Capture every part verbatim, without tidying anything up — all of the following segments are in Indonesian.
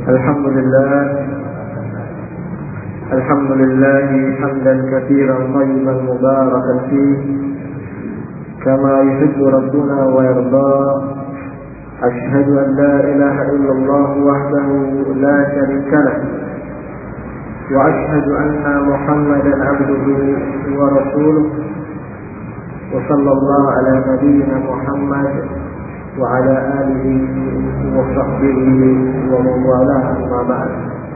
الحمد لله الحمد لله حمدا كثيرا طيبا مباركا فيه كما يحب ربنا ويرضى. أشهد أن لا إله إلا الله وحده لا شريك له، وأشهد أن محمدا عبده ورسوله، وصلى الله على نبينا محمد وعلى آله وصحبه ومن والاه أما بعد.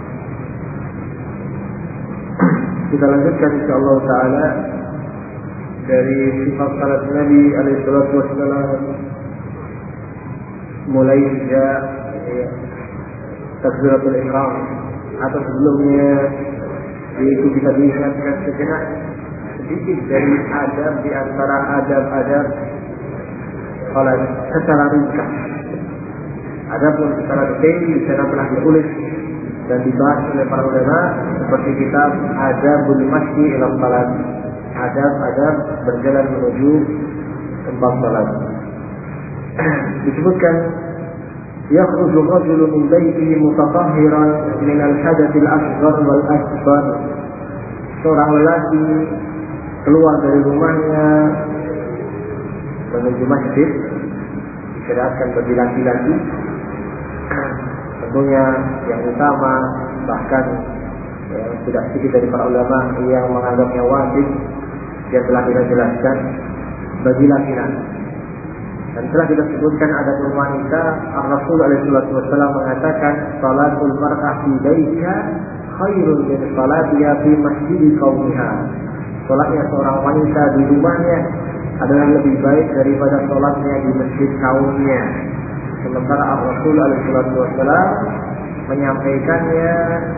Kita lanjutkan insyaallah taala dari sifat salat Nabi alaihi salatu wassalam, mulai sejak ya, takbiratul ihram atau sebelumnya, yaitu kita diingatkan sejenak sedikit dari adab di antara adab-adab salat secara ringkas. Adapun secara detail di sana telah ditulis dan dibahas oleh para ulama seperti kitab Adabul Masyi ila Salat, adab-adab berjalan menuju tempat salat. Disebutkan yakhruju rajulu min baitihi mutatahhiran min al-hadath al-asghar wal akbar. Seorang lelaki keluar dari rumahnya menuju masjid, disyariatkan bagi laki-laki. Tentunya yang utama, bahkan ya, tidak sedikit dari para ulama yang menganggapnya wajib, yang telah kita jelaskan bagi laki-laki. Dan telah kita sebutkan ada wanita, Rasul alaihi wasallam mengatakan salatul mar'ah fi baitiha khairun min salatiha fi masjid qaumiha. Salatnya seorang wanita di rumahnya adalah lebih baik daripada salatnya di masjid kaumnya. Sementara Rasul alaihi wasallam menyampaikannya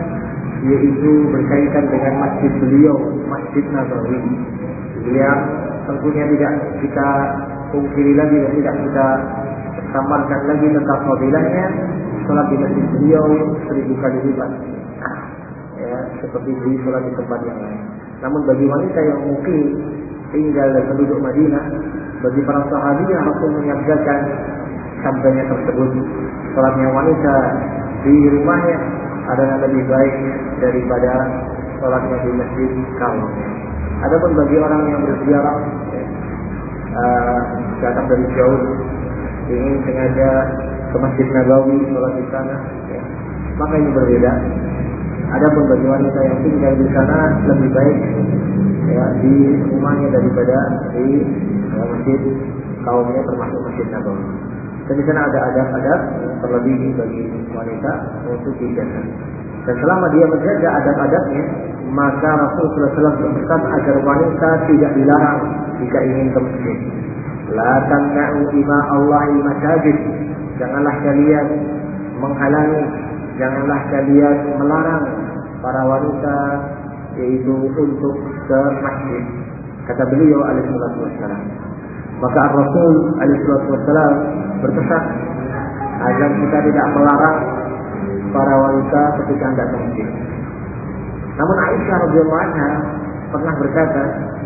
yaitu berkaitan dengan masjid beliau, Masjid Nabawi, yang tentunya tidak kita pungkiri lagi dan tidak kita samarkan lagi tentang fadilahnya. Salat di masjid beliau seribu kali lipat, ya, seperti di salat di tempat yang lain. Namun bagi wanita yang mungkin tinggal dan penduduk Madinah, bagi para sahabiah Rasul menyabdakan sabdanya tersebut, salatnya wanita di rumahnya adalah lebih baik daripada salatnya di masjid kaumnya. Adapun bagi orang yang berziarah ya, uh, datang dari jauh ingin sengaja ke Masjid Nabawi salat di sana, ya, maka ini berbeda. Adapun bagi wanita yang tinggal di sana lebih baik ya, di rumahnya daripada di ya, masjid kaumnya termasuk Masjid Nabawi. Dan di sana ada adab-adab terlebih bagi wanita untuk dijaga. Dan selama dia menjaga adab-adabnya, maka Rasulullah shallallahu alaihi wasallam berpesan agar wanita tidak dilarang jika ingin ke masjid. La tamna'u ima Allahi masajid. Janganlah kalian menghalangi, janganlah kalian melarang para wanita yaitu untuk ke masjid. Kata beliau alaihi wasallam. Maka Rasul alaihi wasallam berpesan agar kita tidak melarang para wanita ketika hendak ke masjid. Namun Aisyah radhiyallahu anha pernah berkata,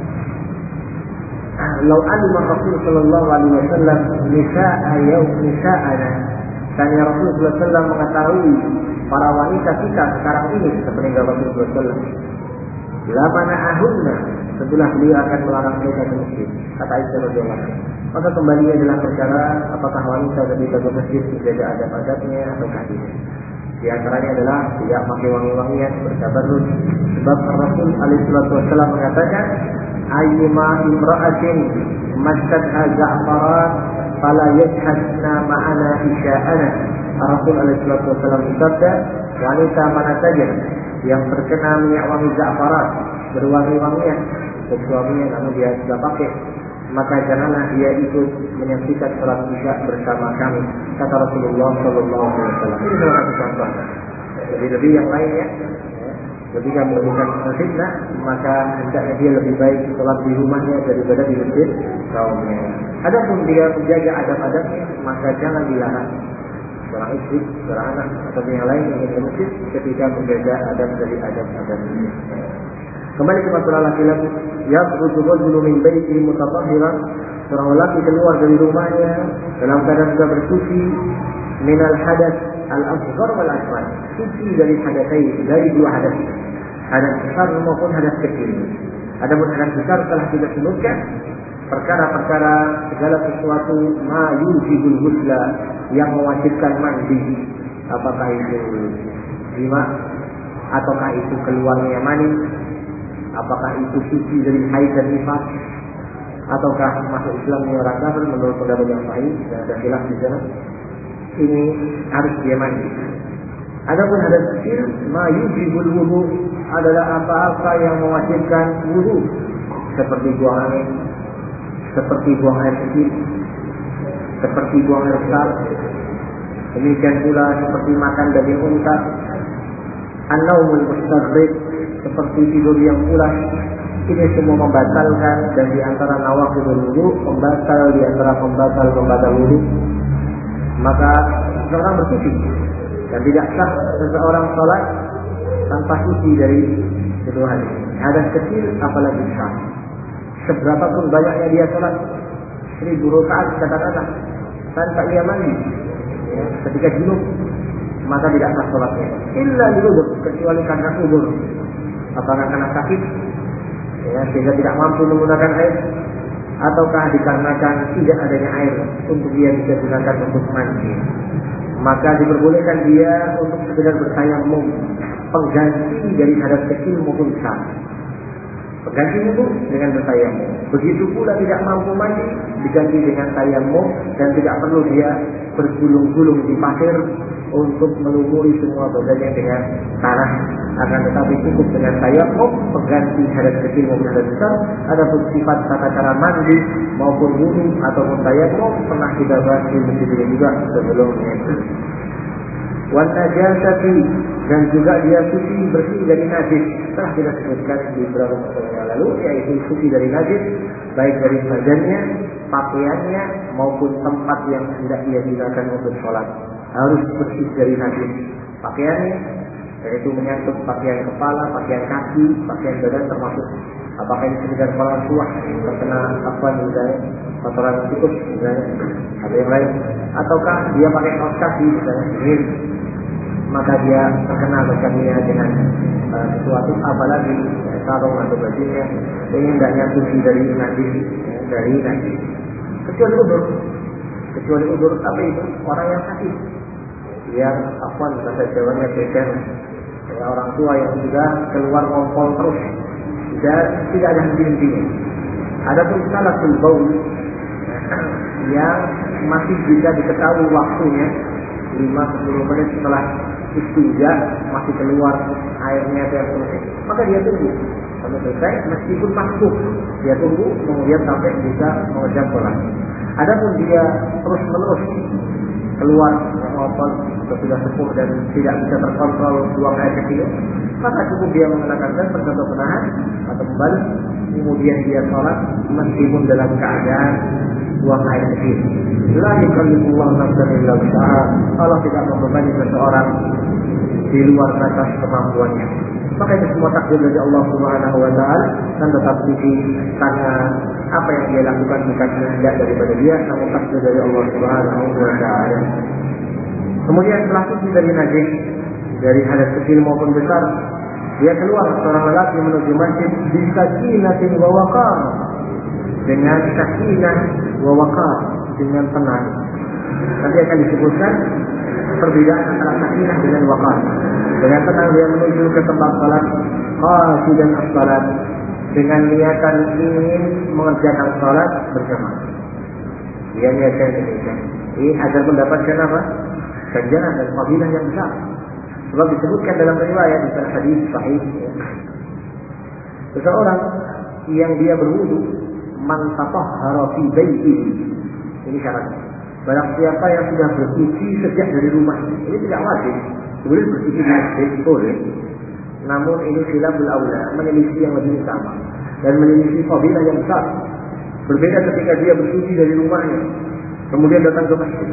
"Lau alima Rasul sallallahu alaihi wasallam nisa'a yaum nisa'ana." Tanya Rasul sallallahu alaihi wasallam mengetahui para wanita kita sekarang ini sepeninggal Rasul sallallahu alaihi wasallam, la mana'ahunna, setelah beliau akan melarang mereka ke masjid. Kata Aisyah radhiyallahu anha. Maka kembali adalah perkara apakah wanita ketika ke masjid menjaga adab-adabnya atau tidak. Di antaranya adalah tidak pakai wangi-wangian, bertabarruj. Sebab Rasul alaihi wasallam mengatakan, ayyuma imra'atin massatha za'faran fala yashhadna ma'ana isya'ana. Rasul alaihi wasallam bersabda, wanita mana saja yang terkena minyak wangi za'faran, berwangi-wangian, dan suaminya namun dia sudah pakai, maka janganlah dia ikut menyaksikan salat isya bersama kami. Kata Rasulullah Sallallahu Alaihi Wasallam. Ini salah satu contoh. Lebih-lebih yang lainnya, ketika melakukan fitnah, maka hendaknya dia lebih baik salat di rumahnya daripada di masjid kaumnya. Adapun dia menjaga adab-adabnya, maka jangan dilarang seorang istri, seorang anak atau yang lain yang ingin ke masjid ketika menjaga adab dari adab-adabnya. Kembali ke masalah laki-laki, yakhruju rajulu min baitihi mutatahhiran, seorang lelaki keluar dari rumahnya dalam keadaan sudah bersuci minal hadath al-asghar wal akbar, suci dari hadatsai, dari dua hadas, hadas besar maupun hadas kecil. Adapun hadas besar telah kita sebutkan perkara-perkara segala sesuatu ma yujibul ghusla yang mewajibkan mandi, apakah itu jima ataukah itu keluarnya mani, apakah itu suci dari haid dan nifas, ataukah masuk Islamnya orang kafir menurut pendapat yang sahih dan ada khilaf di sana. Ini harus dia mandi. Adapun hadas kecil ma yujibul wudu adalah apa-apa yang mewajibkan wudu, seperti buang angin, seperti buang air kecil, seperti buang air besar. Demikian pula seperti makan daging unta, an-naumul mustaghrib, seperti tidur yang pulas. Ini semua membatalkan, dan di antara nawaqidul wudu, pembatal di antara pembatal-pembatal wudu. Maka seseorang bersuci, dan tidak sah seseorang sholat tanpa suci dari kedua hal ini. Hadas kecil apalagi besar. Seberapapun banyaknya dia sholat, seribu rakaat katakanlah, tanpa ia mandi, ya, ketika junub, maka tidak sah sholatnya. Illa liudzur, kecuali karena uzur. Apakah karena sakit, ya, sehingga tidak mampu menggunakan air, ataukah dikarenakan tidak adanya air untuk dia bisa gunakan untuk mandi, maka diperbolehkan dia untuk sekedar bertayamum, pengganti dari hadas kecil maupun besar. Pengganti wudu dengan bertayamum. Begitu pula tidak mampu mandi, diganti dengan tayamum, dan tidak perlu dia bergulung-gulung di pasir untuk melumuri semua badannya dengan tanah. Akan tetapi cukup dengan tayamum, pengganti hadas kecil maupun hadas besar. Adapun sifat tata cara mandi maupun wudu ataupun tayamum pernah kita bahas di sini juga sebelumnya. Wan najasati, dan juga dia suci bersih dari najis. Telah kita sebutkan di beberapa pertemuan yang lalu, yaitu suci dari najis, baik dari badannya, pakaiannya maupun tempat yang hendak dia gunakan untuk sholat. Harus bersih dari najis. Pakaiannya, yaitu menyangkut pakaian kepala, pakaian kaki, pakaian badan, termasuk apakah ini sekedar kepala suah terkena apa misalnya, kotoran tikus misalnya, atau yang lain, ataukah dia pakai kaos kaki misalnya dingin, maka dia terkena badannya dengan uh, sesuatu, apalagi ya, sarung atau bajunya, ini hendaknya suci dari najis, ya, dari najis. Kecuali udur, kecuali udur apa itu? Orang yang sakit, yang apa bahasa Jawanya beken, ya, orang tua yang sudah keluar ngompol terus, tidak tidak ada henti-hentinya. Adapun salatul baul yang masih bisa diketahui waktunya lima sampai sepuluh menit setelah istinja masih keluar airnya dan selesai, maka dia tunggu sampai selesai, meskipun makruh dia tunggu kemudian sampai bisa mengerjakan sholat. Adapun dia terus menerus keluar ngompol atau sudah sepuh dan tidak bisa terkontrol buang air kecil, maka cukup dia mengenakan dan atau penahan atau membalik, kemudian dia sholat meskipun dalam keadaan buang air kecil. La yukallifullahu nafsan illa wus'aha. Allah tidak membebani seseorang di luar batas kemampuannya. Maka itu semua takdir dari Allah Subhanahu wa taala, dan tetap suci karena apa yang dia lakukan bukan kehendak daripada dia, namun takdir dari Allah Subhanahu wa taala. Kemudian setelah suci dari najis, dari hadas kecil maupun besar, dia keluar seorang lelaki menuju masjid bisakinatin wa waqar, dengan sakinah wa waqar, dengan tenang. Nanti akan disebutkan perbedaan antara sakinah dengan waqar. Dengan tenang dia menuju ke tempat salat, qasidan as-salat, dengan niatan ingin mengerjakan salat berjamaah. Dia niatkan demikian, ini agar mendapatkan apa? Ganjaran dan fadilah yang besar. Sebab disebutkan dalam riwayat di dalam hadis sahih, seseorang yang dia berwudu, man tatahhara fi baitihi, ini syaratnya. Barang siapa yang sudah bersuci sejak dari rumahnya, ini tidak wajib. Boleh bersuci di masjid, boleh. Namun ini khilaful aula, menyelisih yang lebih utama dan menyelisih fadilah yang besar. Berbeda ketika dia bersuci dari rumahnya, kemudian datang ke masjid.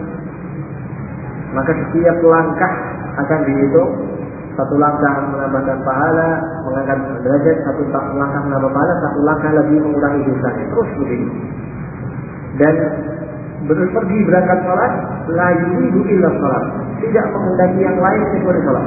Maka setiap langkah akan dihitung. Satu langkah menambahkan pahala, mengangkat derajat, satu langkah menambah pahala, satu langkah lagi mengurangi dosanya. Terus begitu. Dan pergi berangkat salat, la yuridu illa salat. tidak menghendaki yang lain kecuali sholat.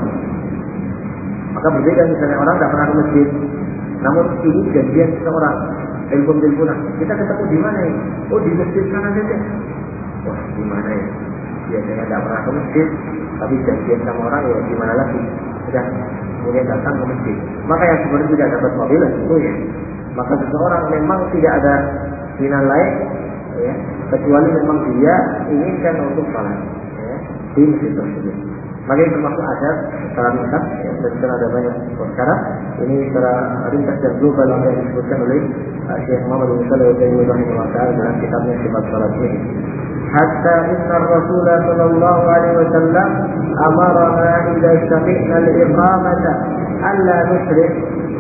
Maka berbeda misalnya orang tidak pernah ke masjid, namun ini janjian seseorang, telepon-teleponan, kita ketemu di mana ya? Oh di masjid sana saja. Wah di mana ya? Biasanya tidak pernah ke masjid, tapi janjian sama orang ya di mana lagi? Sudah kemudian datang ke masjid. Maka yang sebenarnya tidak dapat fadilah tentunya. Maka seseorang memang tidak ada pilihan lain, ya, kecuali memang dia inginkan untuk sholat, ya, di masjid tersebut. Maka ini termasuk adab secara ringkas, ya, dan secara ada banyak perkara. Ini secara ringkas dan global yang disebutkan oleh uh, Syekh Muhammad bin Shalih Al-Utsaimin rahimahullah taala dalam kitabnya Sifat Salat ini. Hatta inna Rasulullah sallallahu alaihi wasallam amarna idza sami'na al-iqamata alla nusrik.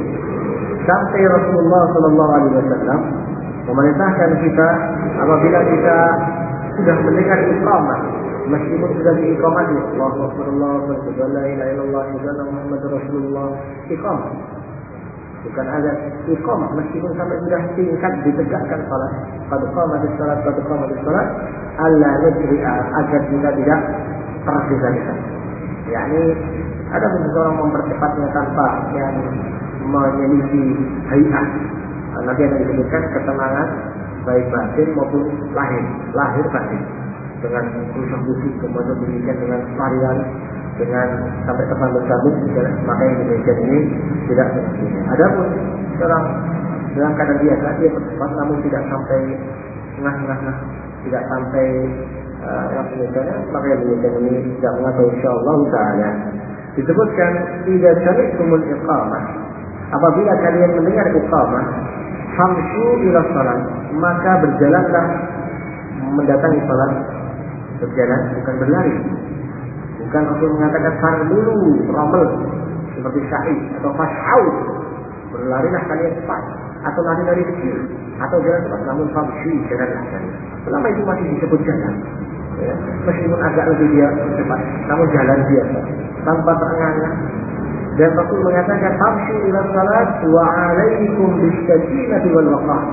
Sampai Rasulullah sallallahu alaihi wasallam memerintahkan kita apabila kita sudah mendengar iqamah, meskipun sudah diiqamati, Allahu Akbar, Allahu Akbar, la ilaha illallah, Muhammadur Rasulullah, iqamah. Bukan azan, iqamah, meskipun sampai sudah tingkat ditegakkan salat, qad qamatis salat, qad qamatis salat, alla nujri'a, agar kita tidak tergesa-gesa. yakni ada seseorang mempercepatnya tanpa yang menyelisih hayat. Nanti akan disebutkan ketenangan baik batin maupun lahir, lahir batin dengan khusus-khusus kemudian demikian dengan varian dengan sampai terbang-terbang, maka yang demikian ini tidak semestinya. Adapun seorang dalam keadaan biasa dia bercepat namun tidak sampai ngah-ngah, tidak sampai uh, yang demikiannya, maka yang demikian ini tidak mengatakan insyaallah taala. Disebutkan tidak sami'tumul iqamah, apabila kalian mendengar iqamah, famshu ila salat, maka berjalanlah mendatangi salat. Berjalan bukan berlari. Bukan Rasul mengatakan farmulu ramel seperti syahid atau fashau, berlarilah kalian cepat atau lari-lari kecil atau jalan cepat, namun famshu jalanlah kalian. Selama itu masih disebut jalan, ya, meskipun agak lebih dia cepat, namun jalan biasa tanpa terengah-engah. Dan Rasul mengatakan famshu ila salat wa alaikum bisakinati wal waqar,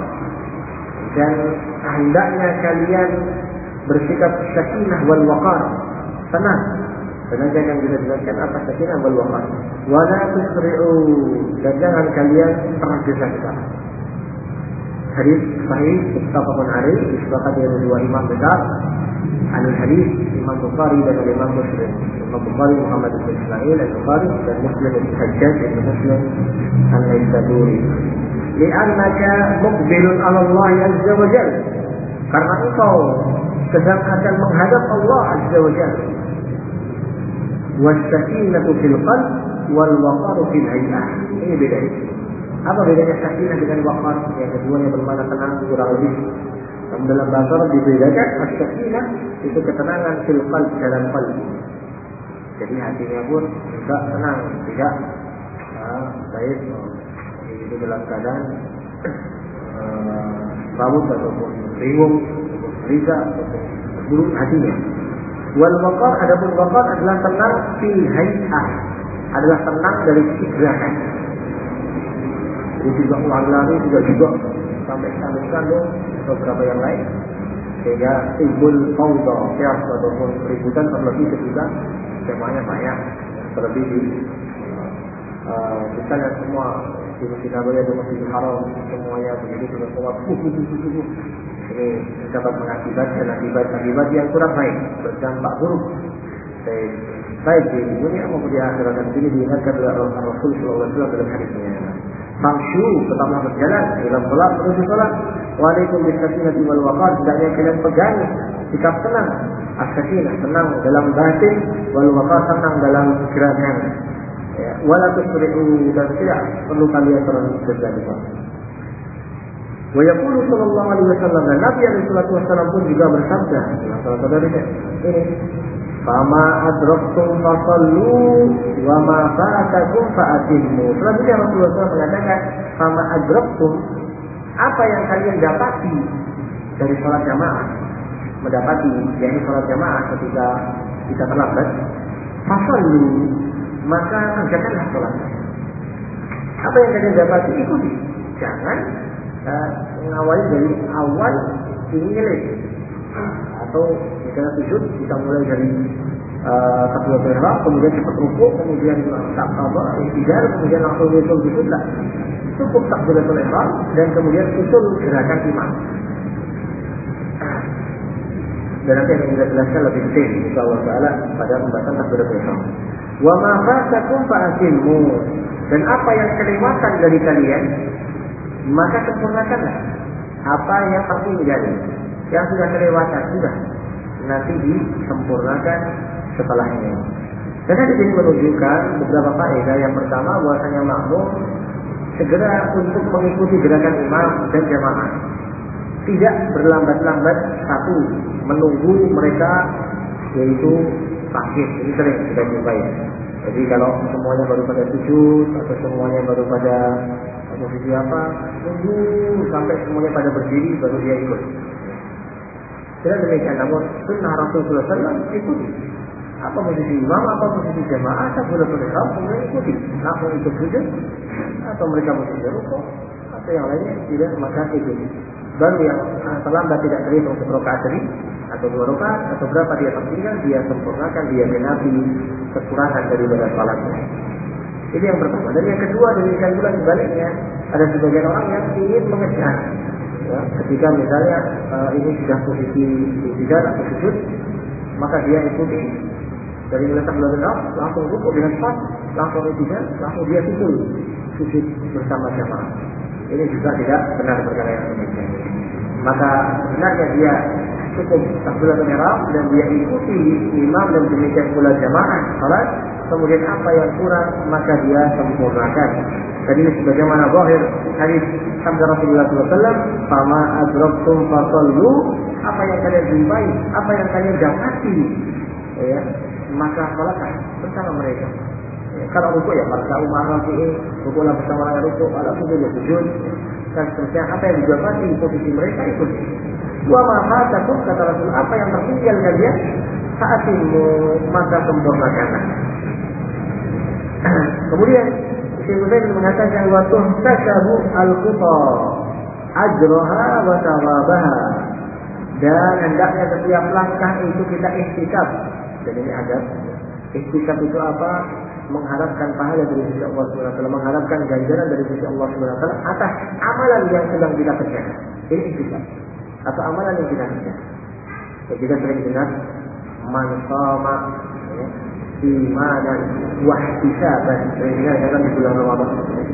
dan hendaknya kalian bersikap sakinah wal waqar, tenang. Dan jangan kita jelaskan apa sakinah wal waqar. Wa la tusri'u, dan jangan kalian tergesa-gesa. Hadis sahih muttafaqun alaih, disepakati oleh dua imam besar. Al hadis Imam Bukhari dan Imam Muslim. Imam Bukhari Muhammad bin Ismail al-Bukhari dan Muslim bin Hajjaj bin Muslim al-Naisaburi. Li'annaka muqbilun 'ala Allah azza wa jalla, karena engkau sedang akan menghadap Allah azza wa jalla. Was-sakinatu fil qalb wal waqaru fil hay'ah. Ini bedanya. Apa bedanya sakinah dengan waqar? Yang keduanya bermakna tenang kurang lebih. Dalam bahasa Arab dibedakan, as-sakinah itu ketenangan fil qalb, dalam qalbi. Jadi hatinya pun tidak tenang, tidak uh, baik, itu dalam keadaan uh, rabut ataupun bingung, riza, ataupun buruk hatinya. Wal waqar, adapun waqar adalah tenang fil hay'ah, adalah tenang dari gerakan. Jadi juga uang lari, juga juga sampai kandung-kandung atau beberapa yang lain, sehingga timbul fawda, chaos ataupun keributan, terlebih ketika semuanya banyak, terlebih di uh, misalnya semua di Masjid Nabawi atau Masjid Haram semuanya begitu dengan semua buku-buku, ini dapat mengakibatkan akibat-akibat yang kurang baik, berdampak buruk baik di dunia maupun di akhirat. Dan ini diingatkan oleh Rasul sallallahu alaihi wasallam dalam hadisnya. Famshu, tetaplah berjalan dalam salat, menuju salat. Waalaikum bisakinati wal waqar, hendaknya kalian pegang sikap tenang, as-sakinah, tenang dalam batin, wal waqar, tenang dalam gerakan. Ya, wala tusri'u, dan tidak perlu kalian tergesa-gesa. Wa yaqulu sallallahu alaihi wasallam, dan Nabi alaihi wasallam pun juga bersabda, saudara-saudara ini, fama adraktum fasallu wa ma fatakum fa'atimmu. Selanjutnya Rasulullah shallallahu alaihi wasallam mengatakan, fama adraktum, apa yang kalian dapati dari salat jamaah, mendapati yakni salat jamaah ketika kita terlambat, fasallu, maka kerjakanlah salatnya. Apa yang kalian dapati, ikuti, jangan uh, mengawali dari awal ini nyelik, atau misalnya sujud kita mulai dari uh, takbiratul ihram, kemudian cepat rukuk, kemudian tak apa, iktidal, kemudian langsung usul gitu lah. Cukup takbiratul ihram dan kemudian usul gerakan imam. Dan nanti akan kita jelaskan lebih detail insyaallah taala pada pembahasan takbiratul ihram. Wa ma fatakum fa'atimmu, dan apa yang kelewatan dari kalian maka sempurnakanlah. Apa yang tertinggal, yang sudah kelewatan sudah nanti disempurnakan setelahnya. Karena di sini menunjukkan beberapa faedah. Yang pertama, bahwasanya makmum segera untuk mengikuti gerakan imam dan jamaah, tidak berlambat-lambat satu menunggu mereka yaitu sakit. Ini sering kita jumpai. Jadi kalau semuanya baru pada sujud atau semuanya baru pada posisi apa, tunggu sampai semuanya pada berdiri baru dia ikut. Tidak demikian, namun sunnah Rasulullah sallallahu alaihi wasallam ikuti. Apa posisi imam, apa posisi jamaah, takbiratul ihram kemudian ikuti. Langsung ikut sujud atau mereka posisi rukuk atau yang lainnya tidak, maka ikuti. Baru yang terlambat tidak terhitung satu rakaat tadi atau dua rakaat atau berapa dia tertinggal, dia sempurnakan, dia genapi kekurangan daripada salatnya. Ini yang pertama. Dan yang kedua, demikian pula sebaliknya, ada sebagian orang yang ingin mengejar. Ya, ketika misalnya uh, ini sudah posisi iktidal atau sujud, maka dia ikuti dari meletak belakang langsung rukuk dengan pas, langsung iktidal, langsung dia susul sujud bersama jamaah. Ini juga tidak benar perkara yang demikian. Maka sebenarnya dia cukup takbiratul ihram dan dia ikuti imam dan demikian pula jamaah salat. Kemudian apa yang kurang maka dia sempurnakan. Jadi sebagaimana zahir hadis sabda Rasulullah sallallahu alaihi wasallam, "Fama adraktum fasallu," apa yang kalian jumpai, apa yang kalian dapati, ya, maka salatlah bersama mereka. Ya, kalau rukuk ya pada umar rafi'i, rukuklah bersama dengan rukuk, kalau sujud ya sujud, dan seterusnya. Apa yang didapati posisi mereka ikut. Wa ma fatakum, kata Rasul, apa yang tertinggal kalian fa'atimmu, maka sempurnakanlah. Kemudian Syekh Utsaimin mengatakan wa tuhtasabu al-quta ajraha wa thawabaha, dan hendaknya setiap langkah itu kita ihtisab. Dan ini adab. Ihtisab itu apa? Mengharapkan pahala dari sisi Allah Subhanahu wa taala, mengharapkan ganjaran dari sisi Allah Subhanahu wa taala atas amalan yang sedang kita kerjakan. Ini ihtisab. Atau amalan yang kita kerjakan. Kita sering dengar man shama imanan wa ihtisaban. Ini kan di bulan Ramadan.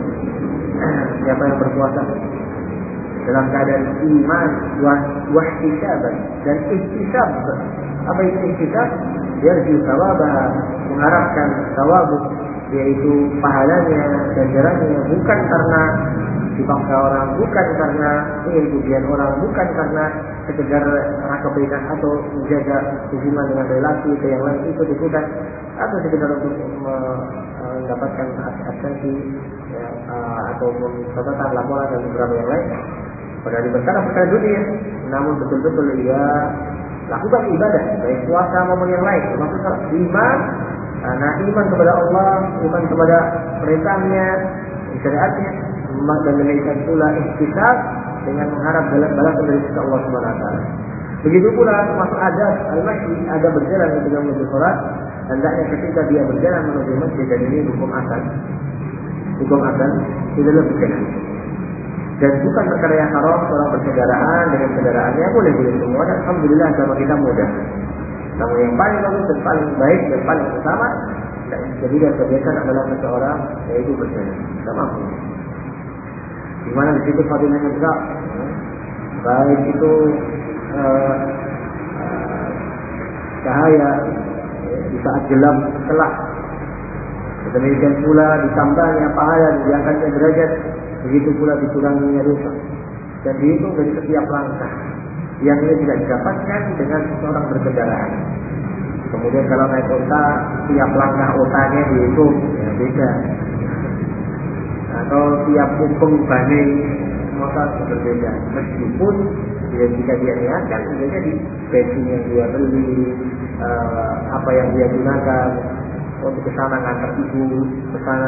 Siapa yang berpuasa dalam keadaan iman wa ihtisaban dan ihtisab. Apa itu ihtisab? Yarju thawabah, mengharapkan thawab, yaitu pahalanya, ganjarannya, bukan karena dipaksa orang, bukan karena ingin pujian orang, bukan karena sekedar rasa berikan atau menjaga hubungan dengan relasi ke yang lain itu bukan, atau sekedar untuk mendapatkan atensi ya, atau catatan laporan dan beberapa yang lain pada di perkara-perkara dunia. Namun betul-betul ia lakukan ibadah, baik puasa maupun yang lain, termasuk iman. Nah, iman kepada Allah, bukan kepada perintahnya, syariatnya, dan demikian pula ihtisab dengan mengharap balasan dari sisi Allah Subhanahu wa taala. Begitu pula termasuk adab al-masyi, ada berjalan ketika menuju salat, hendaknya ketika dia berjalan menuju masjid, dan ini hukum asal. Hukum asal tidak lebih berjalan. Dan bukan perkara yang haram seorang berkendaraan dengan kendaraannya, boleh-boleh semua, dan alhamdulillah agama kita mudah. Namun yang paling bagus dan paling baik dan paling utama dan jadikan kebiasaan adalah seseorang yaitu berjalan. Kita mampu. Di mana di situ fadilahnya besar. Baik itu uh, uh, cahaya di saat gelap gelap. Demikian pula ditambahnya pahala, diangkatnya derajat, begitu pula dikuranginya dosa. Dan dihitung dari setiap langkah yang ini tidak didapatkan dengan seorang berkendaraan. Kemudian kalau naik kota, tiap langkah otanya dihitung, ya beda. Atau tiap kumpung bani motor berbeda. Meskipun bila jika dia niatkan, bisa jadi bensin yang dia beli, uh, apa yang dia gunakan untuk ke sana ngantar ibu, ke sana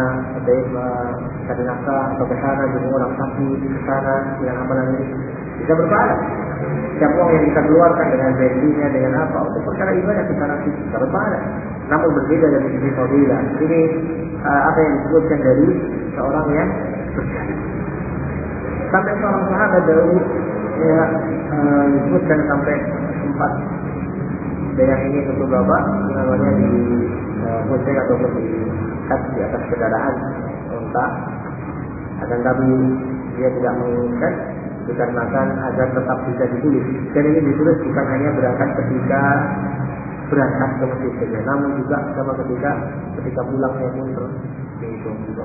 cari nafkah, atau ke sana jemput orang sakit, ke sana dengan amalan ini bisa berpahala. Setiap uang yang kita keluarkan dengan bensinnya, dengan apa, untuk perkara ibadah kita nasib secara pahala. Namun berbeda dari sisi fadilah. Ini uh, apa yang disebutkan dari seorang yang berjaya. Sampai seorang sahabat dahulu ya, uh, disebutkan sampai empat. Dan ini tentu bapak namanya di Hussein uh, ataupun di kat di atas kendaraan unta. Akan tapi dia tidak menginginkan dikarenakan agar tetap bisa ditulis. Dan ini ditulis bukan hanya berangkat ketika berangkat ke masjid saja, namun juga sama ketika ketika pulangnya pun terus dihitung juga.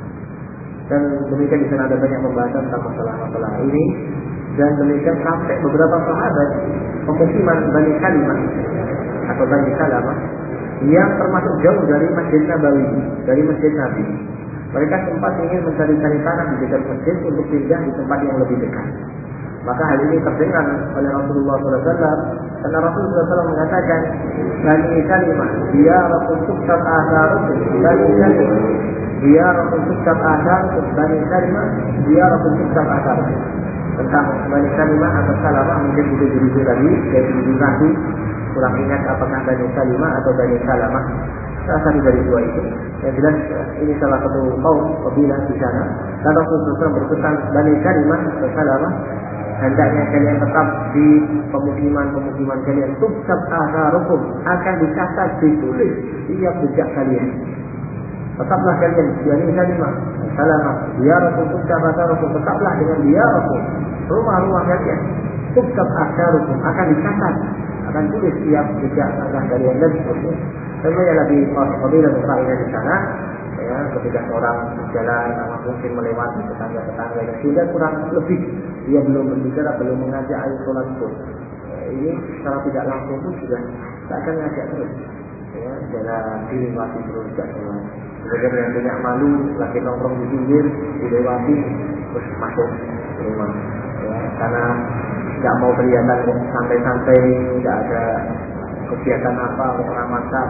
Dan demikian di sana ada banyak pembahasan tentang masalah-masalah ini. Dan demikian sampai beberapa sahabat pemukiman Bani Kalimah atau Bani Salamah yang termasuk jauh dari Masjid Nabawi, dari Masjid Nabi. Mereka sempat ingin mencari-cari tanah di dekat masjid untuk pindah di tempat yang lebih dekat. Maka hal ini terdengar oleh Rasulullah shallallahu alaihi wasallam, karena Rasulullah shallallahu alaihi wasallam mengatakan, Bani Kalimah, dia Rasul Tuktab Asarukum, Bani Kalimah, dia Rasul Tuktab Asarukum, Bani Kalimah, dia Rasul Tuktab Asarukum. Tentang Bani Kalimah atau Salamah mungkin itu judul tadi, yaitu judul nanti, kurang ingat apakah Bani Kalimah atau Bani Salamah. Salah satu dari dua itu, yang jelas ini salah satu kaum kabilah di sana. Dan Rasulullah shallallahu alaihi wasallam berpesan, Bani Kalimah atau Salamah, hendaknya kalian tetap di pemukiman-pemukiman kalian. Tuksab asarukum, akan dicatat, ditulis setiap jejak kalian. Tetaplah kalian Bani Kalimah, Salamah, diyarakum, tuksab asarukum, tetaplah dengan diyarakum, rumah-rumah kalian. Tuksab asarukum, akan dicatat, akan tulis setiap jejak langkah kalian dan seterusnya. Sebenarnya lebih kabilah besarnya di sana. Ya, ketika seorang berjalan, mungkin melewati tetangga-tetangga yang sudah kurang lebih dia belum berbicara, belum mengajak ayo sholat pun. Ya, ini secara tidak langsung pun sudah tak akan mengajak terus. Ya, jalan dilewati terus tidak sholat. Kemudian yang punya malu lagi nongkrong di pinggir, dilewati terus masuk ke rumah. Ya, karena tidak mau kelihatan santai-santai, tidak ada kegiatan apa, orang masak.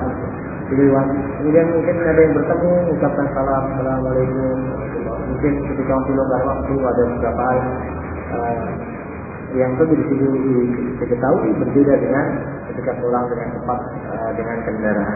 Kemudian mungkin ada yang bertemu, ucapkan salam, assalamualaikum. Mungkin ketika waktu longgar waktu ada beberapa hal uh, yang perlu diketahui berbeda dengan ketika pulang dengan cepat uh, dengan kendaraan.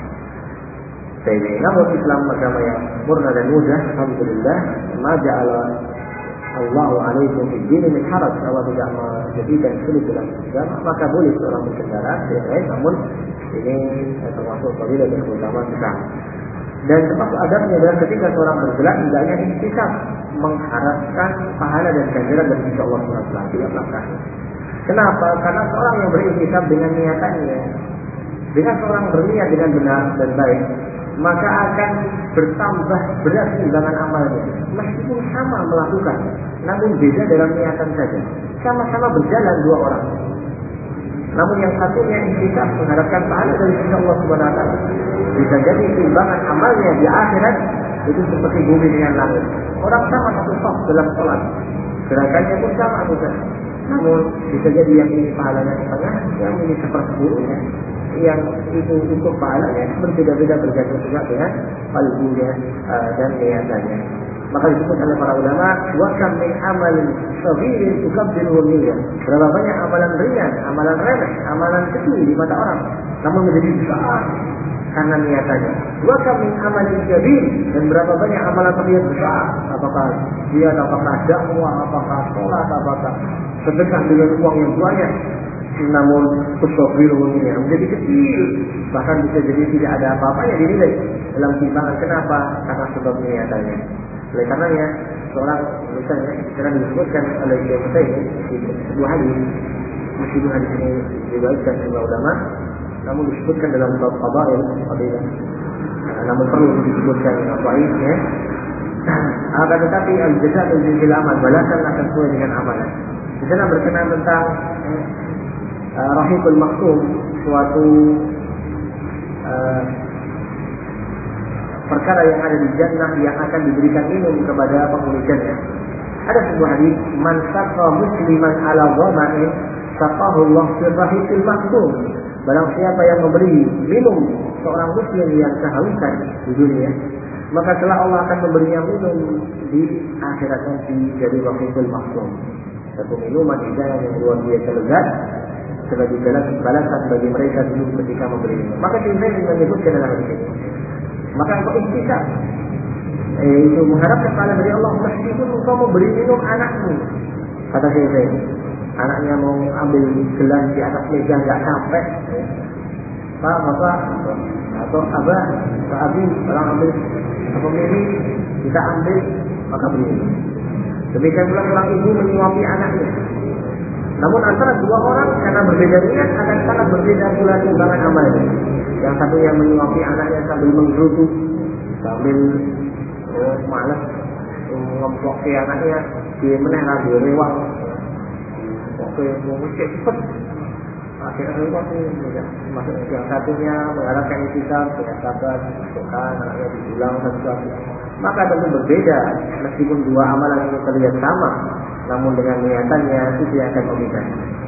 Jadi, namun Islam agama yang murna dan mudah, alhamdulillah. Maja'ala Allahu alaikum fid din min haraj. Allah tidak menjadikan sulit dalam agama, maka boleh seorang berkendara yang lain, namun ini termasuk fadilah dan keutamaan kita. Dan termasuk adabnya adalah ketika seorang bergerak hendaknya ihtisab, mengharapkan pahala dan ganjaran dari sisi Allah subhanahu wa taala. Tidak belakang. Kenapa? Karena seorang yang berihtisab dengan niatannya, dengan seorang berniat dengan benar dan baik, maka akan bertambah berat timbangan amalnya. Meskipun sama melakukan, namun beda dalam niatan saja. Sama-sama berjalan dua orang, namun yang satunya ihtisab mengharapkan pahala dari sisi Allah Subhanahu wa taala. Bisa jadi timbangan amalnya di akhirat itu seperti bumi dengan langit. Orang sama satu saf dalam sholat, gerakannya pun sama juga. Namun bisa jadi yang ini pahalanya setengah, yang ini sepersepuluhnya. Yang itu untuk pahalanya berbeda-beda bergantung juga dengan qalbunya uh, dan niatannya. Maka disebut oleh para ulama, wa kam min amalin saghirin tukabbiruhu niyyah. Berapa banyak amalan ringan, amalan remeh, amalan kecil di mata orang, namun menjadi besar karena niatannya. Wa kam min amalin kabir, dan berapa banyak amalan terlihat besar, apakah dia apakah dakwah, apakah sholat, apakah sedekah dengan uang yang banyak, namun tukabbiruhu niyyah menjadi kecil, bahkan bisa jadi tidak ada apa-apanya dinilai dalam timbangan. Kenapa? Karena sebab niatannya. Oleh karenanya, seorang misalnya karena disebutkan oleh Syekh Hussein di sebuah hadis, meskipun hadis ini diriwayatkan oleh ulama, namun disebutkan dalam bab fadail, fadilah. Namun perlu disebutkan dhaifnya. Akan tetapi al-jazaa min jinsil amal, balasan akan sesuai dengan amalan. Di sana berkenaan tentang uh, Rahiqul Maktum, suatu uh, perkara yang ada di jannah yang akan diberikan minum kepada penghuni jannah. Ada sebuah hadis, man saqa musliman ala dhama'in saqahu Allah fi rahiqil maktum. Barang siapa yang memberi minum seorang muslim yang kehausan di dunia, maka kelak Allah akan memberinya minum di akhirat nanti dari rahiqil maktum. satu minuman hidangan yang luar biasa lezat sebagai balasan bagi mereka dulu ketika memberi minum. Maka kita menyebutkan dalam hadis ini. Maka engkau ikhtisab, eh, itu mengharapkan pahala dari Allah meskipun engkau memberi minum anakmu. Kata saya, anaknya mau ambil gelas di atas meja nggak sampai, eh. Pak, bapak, atau abah, atau abi, orang ambil apa ini kita ambil maka beri minum. Demikian pula seorang ibu menyuapi anaknya. Namun antara dua orang karena berbeda niat akan sangat berbeda pula timbangan amalnya. Yang satu yang menyuapi anaknya sambil menggerutu, sambil oh, malas ngempok ke anaknya, dia menera dia rewang, oke mau cek cepet. Akhirnya rewang ini, maksudnya yang satunya mengharapkan ikhtisab dengan sabar, bukan anaknya diulang dan sebagainya. Maka tentu berbeda meskipun dua amalan itu terlihat sama, namun dengan niatannya itu tidak akan membeda.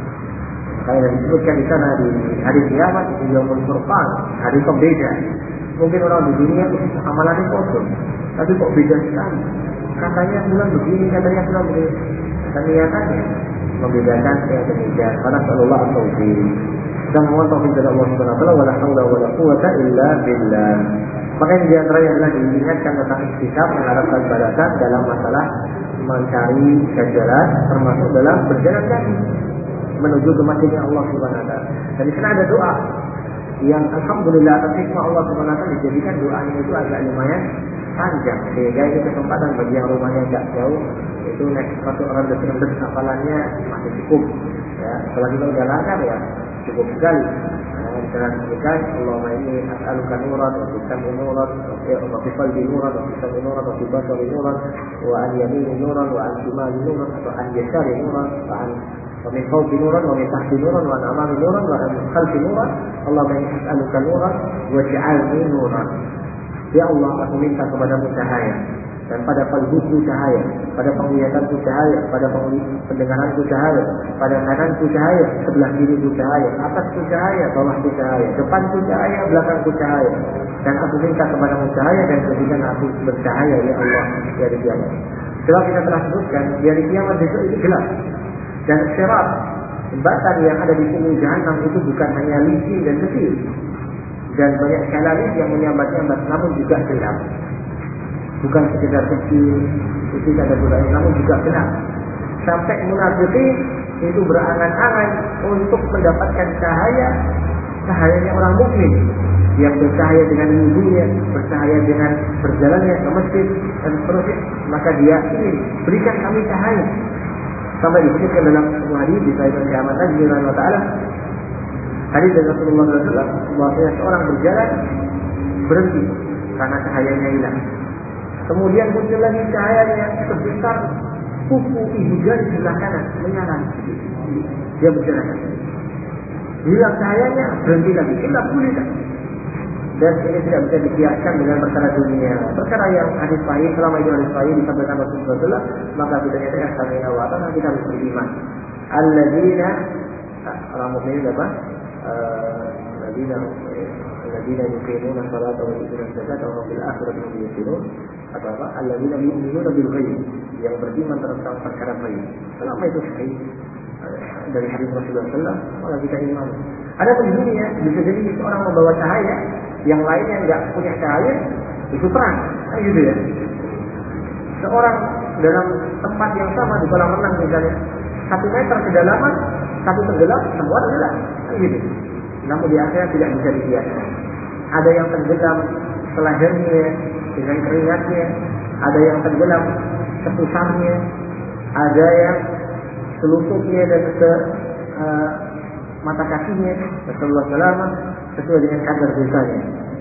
Makanya disebutkan di sana di hari kiamat itu yaumul furqan, hari pembeda. Mungkin orang di dunia amalannya kosong, tapi kok beda sekali. Katanya bulan begini, katanya bulan begini. Dan niatannya membedakan yang demikian. Karena Allah Taufik. Dan mohon taufik dari Allah Subhanahu wa taala, wala haula wala quwwata illa billah. Makanya di antaranya adalah diingatkan tentang ikhtisab, mengharapkan balasan dalam masalah mencari ganjaran, termasuk dalam berjalan kaki menuju ke masjidnya Allah Subhanahu wa taala. Dan di sana ada doa yang alhamdulillah atas hikmah Allah Subhanahu wa taala dijadikan doanya itu agak lumayan panjang, sehingga itu kesempatan bagi yang rumahnya agak jauh itu naik satu orang rendet hafalannya masih cukup. Ya, kalau kita udah lancar ya cukup sekali. Dengan sebutkan Allahumma inni as'aluka nuran wa fi sam'i nuran wa fi qalbi nuran wa fi sam'i nuran wa fi basari nuran wa an yamini nuran wa an shimali nuran wa an yasari nuran wa an wa min fawqi nuran wa min tahti nuran wa an amami nuran wa an khalfi nuran. Allahumma inni as'aluka nuran waj'alni nuran. Ya Allah, aku minta kepadamu cahaya, dan pada kalbuku cahaya, pada penglihatanku cahaya, pada pendengaranku cahaya, pada kananku cahaya, sebelah kiriku cahaya, atasku cahaya, bawahku cahaya, depanku cahaya, belakangku cahaya. Dan aku minta kepadamu cahaya dan jadikan aku bercahaya ya Allah di hari kiamat. Sebab kita telah sebutkan di hari kiamat besok itu gelap. Dan sirat, jembatan yang ada di punggung Jahannam itu bukan hanya licin dan kecil, dan banyak kalalis yang menyambat-nyambat, namun juga gelap. Bukan sekedar kecil, itu ada juga, namun juga gelap. Sampai munafikin itu berangan-angan untuk mendapatkan cahaya, cahayanya orang mukmin yang bercahaya dengan wudhunya, bercahaya dengan berjalannya ke masjid dan seterusnya. Maka dia ingin berikan kami cahaya. Sampai disebutkan dalam sebuah hadis di Sahih Muhammad Nabi Taala. Hadis dari Rasulullah shallallahu alaihi wasallam bahwasanya seorang berjalan berhenti karena cahayanya hilang. Kemudian muncul lagi cahayanya sebesar kuku ibu jari sebelah kanan menyala. Dia berjalan. Hilang cahayanya, berhenti lagi. Gelap gulita. Dan ini tidak bisa dikiaskan dengan perkara dunia. Perkara yang hadis sahih, selama itu hadis sahih disampaikan Rasulullah shallallahu alaihi wasallam, maka kita nyatakan samina wa ata'na, kita harus beriman. Alladzina, orang mukmin apa? Alladzina alladzina yuqimuna sholata wa yu'tuna zakata wa hum bil akhirati hum yuqinun. Atau apa? Alladzina yu'minuna bil ghaib, yang beriman tentang perkara ghaib. Selama itu sahih dari hadis Rasulullah shallallahu alaihi wasallam, maka kita iman. Ada pun dunia bisa jadi seorang membawa cahaya, yang lainnya enggak punya cahaya, itu perang, kan gitu ya. Seorang dalam tempat yang sama di kolam renang misalnya, satu meter kedalaman, satu tenggelam, semua tenggelam, kan gitu. Namun di akhirnya tidak bisa dibiarkan. Ada yang tenggelam selehernya dengan keringatnya, ada yang tenggelam sepusarnya, ada yang selututnya dan se uh, mata kakinya, Rasulullah shallallahu alaihi wasallam sesuai dengan kadar dosanya.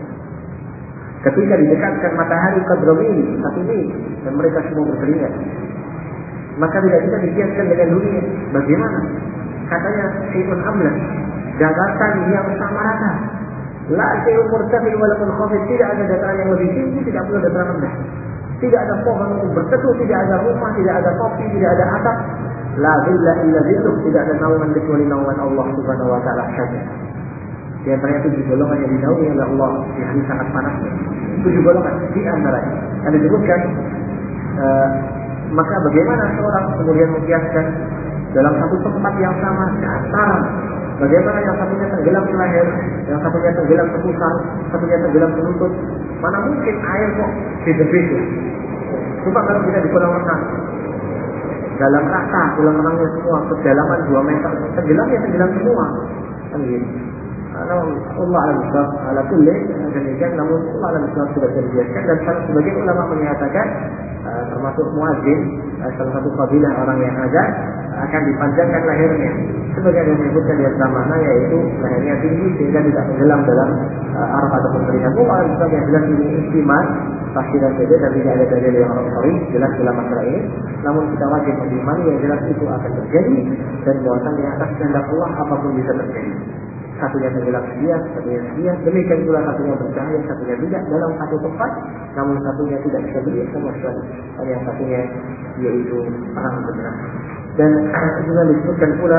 Ketika didekatkan matahari ke Qadramin, satu mil, dan mereka semua berkeringat, maka tidak bisa dikiaskan dengan dunia. Bagaimana? Katanya syai'un amlan, dataran yang sama rata. La syai'un murtafi walaupun khafid, tidak ada dataran yang lebih tinggi, tidak pula dataran rendah. Tidak ada pohon untuk berteduh, tidak ada rumah, tidak ada topi, tidak ada atap. La dhilla illa dhilluh, tidak ada naungan kecuali naungan Allah Subhanahu wa taala saja. Di antaranya tujuh golongan yang dinaungi oleh Allah di hari sangat panasnya. Tujuh golongan di antaranya. Ada disebutkan, uh, maka bagaimana seorang kemudian mengkiaskan dalam satu tempat yang sama, datar. Bagaimana yang satunya tenggelam di leher, yang satunya tenggelam ke pusar, satunya tenggelam ke lutut. Mana mungkin air kok beda-beda. Coba kalau kita di kolam renang, dalam rata kolam renangnya semua, kedalaman dua meter, tenggelam ya tenggelam semua. Kan gitu. Allah al-Islam ala kulli demikian, namun Allah al-Islam sudah terbiaskan. Dan sebagian ulama menyatakan uh, termasuk muadzin, uh, salah satu fadilah orang yang ada akan dipanjangkan lehernya. Sebagian yang menyebutkan di atas mana, yaitu lehernya tinggi sehingga tidak tenggelam dalam uh, araf ataupun keringat. Allah al-Islam yang jelas ini istimewa, pasti dan saja, dan tidak ada dalil yang sahih jelas dalam masalah ini. Namun kita wajib mengimani yang jelas itu akan terjadi, dan bahwasanya atas kehendak Allah apapun bisa terjadi. Satunya tenggelam sekian, satunya sekian, demikian pula satunya bercahaya, satunya tidak dalam satu tempat, namun satunya tidak bisa beli sama sekali, dan yang satunya yaitu perang benar. Dan juga disebutkan pula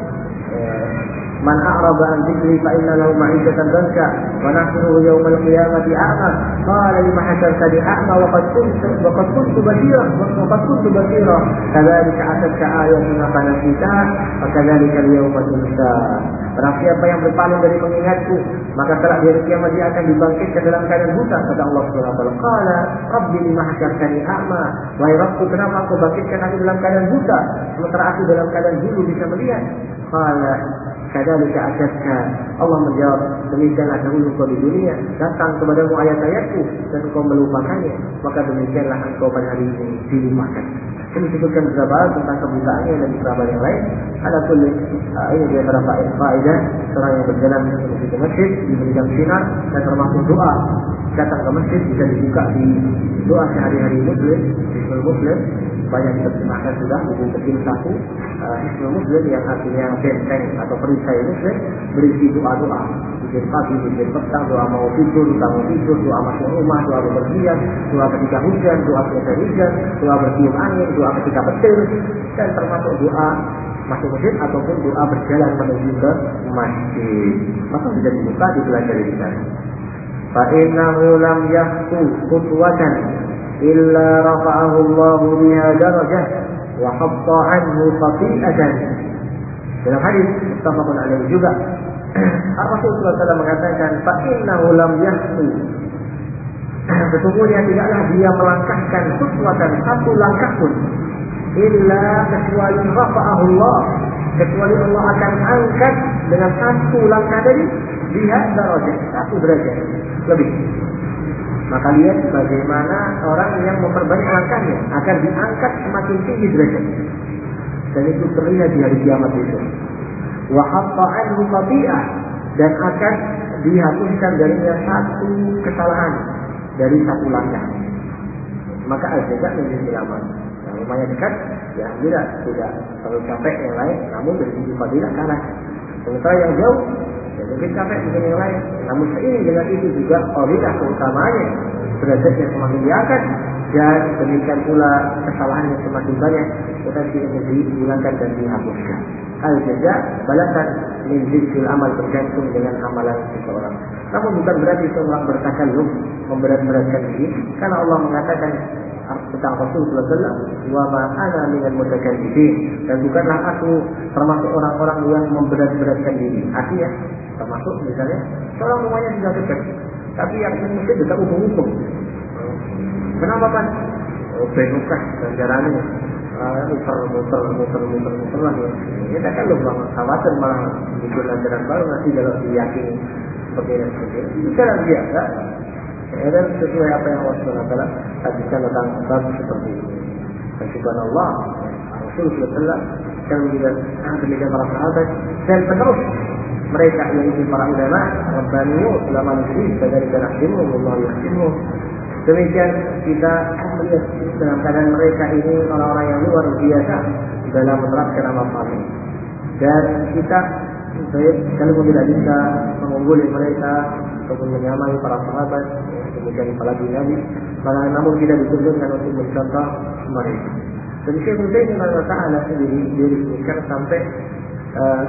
man a'rada an dzikri fa inna lahu ma'isatan danka wa nahsuruhu yawmal qiyamati a'ma qala lima hasartani a'ma wa qad kuntu wa qad kuntu basira wa qad kuntu basira kadzalika atatka ayatuna fanasitaha wa kadzalika al-yawma tunsa. Barang siapa yang berpaling dari mengingatku, maka kelak di hari kiamat dia akan dibangkitkan dalam keadaan buta. Kata Allah Subhanahu wa taala, qala rabbi lima hasartani a'ma, wahai Rabbku, kenapa kau bangkitkan aku dalam keadaan buta sementara aku dalam keadaan dulu bisa melihat? Qala kadzalika atatka, Allah menjawab, demikianlah dahulu kau di dunia datang kepadamu ayat-ayatku dan kau melupakannya, maka demikianlah engkau pada hari ini dilupakan. Ini disebutkan beberapa hal tentang kebutaannya dan beberapa yang lain. Ada kulit uh, ini dia beberapa faedah seorang yang berjalan menuju ke masjid diberikan sinar, dan termasuk doa datang ke masjid bisa dibuka di doa sehari-hari Muslim, Hisnul Muslim. Banyak diterjemahkan sudah buku kecil satu uh, Hisnul Muslim yang artinya benteng atau perisai Muslim, berisi doa-doa bikin pagi, bikin petang, doa mau tidur, tak mau tidur, doa masuk rumah, doa bepergian, doa ketika hujan, doa selesai hujan, doa bertiup angin, doa ketika petir, dan termasuk doa masuk masjid ataupun doa berjalan menuju ke masjid. Maka bisa dibuka, dipelajari di sana. Fa innahu lam yahtu khutwatan illa rafa'ahu Allah biha darajah wa hatta anhu khati'atan. Dalam hadis muttafaqun alaihi juga Rasulullah sallallahu alaihi wasallam mengatakan, fa innahu lam yahtu, sesungguhnya tidaklah dia melangkahkan khutwatan, satu langkah pun, illa kecuali rafa'ahu Allah, kecuali Allah akan angkat dengan satu langkah tadi biha darajah, satu derajat lebih. Maka lihat bagaimana orang yang memperbanyak langkahnya akan diangkat semakin tinggi derajatnya. Dan itu terlihat di hari kiamat itu. Wa hatta anhu khati'ah, dan akan dihapuskan darinya satu kesalahan dari satu langkah. Maka al-jaza menjadi lama. Yang lumayan dekat, ya tidak tidak terlalu capek yang lain, namun dari sisi fadilah kalah. Sementara yang jauh, ya mungkin capek mungkin yang lain. Namun seiring dengan itu juga fadilah keutamanya, derajatnya semakin diangkat, dan demikian pula kesalahan yang semakin banyak potensi untuk dihilangkan dan dihapuskan. Al-jaza balasan min jinsil amal, bergantung dengan amalan seseorang. Namun bukan berarti seorang bertakalluf memberat-beratkan diri, karena Allah mengatakan tentang Rasulullah sallallahu alaihi wasallam, wa ma ana minal mutakallifin, dan bukanlah aku termasuk orang-orang yang memberat-beratkan diri. Artinya termasuk misalnya seorang rumahnya sudah dekat, tapi yang mungkin dekat hukum-hukum. Kenapa kan? Oh, benukah dan jalannya muter muter muter muter muter lah ya. Ini tak kalau banget khawatir malah bikin ajaran baru nanti kalau diyakini seperti ini seperti ini. Itu cara biasa. Dan sesuai apa yang Allah Subhanahu wa taala hadiskan tentang bab seperti ini. Dan subhanallah, Rasulullah sallallahu alaihi wasallam dan juga demikian para sahabat dan penerus mereka yaitu para ulama rabbaniyun, ulama muslim, dari kanahdimu Allah yahdimu. Demikian kita melihat dalam keadaan mereka ini orang-orang yang luar biasa dalam menerapkan amal saleh. Dan kita kalau tidak bisa mengungguli mereka ataupun menyamai para sahabat, demikian apalagi Nabi, maka namun kita ditunjukkan untuk mencontoh mereka. Dan Syekh Utsaimin Ta'ala sendiri disebutkan sampai uh,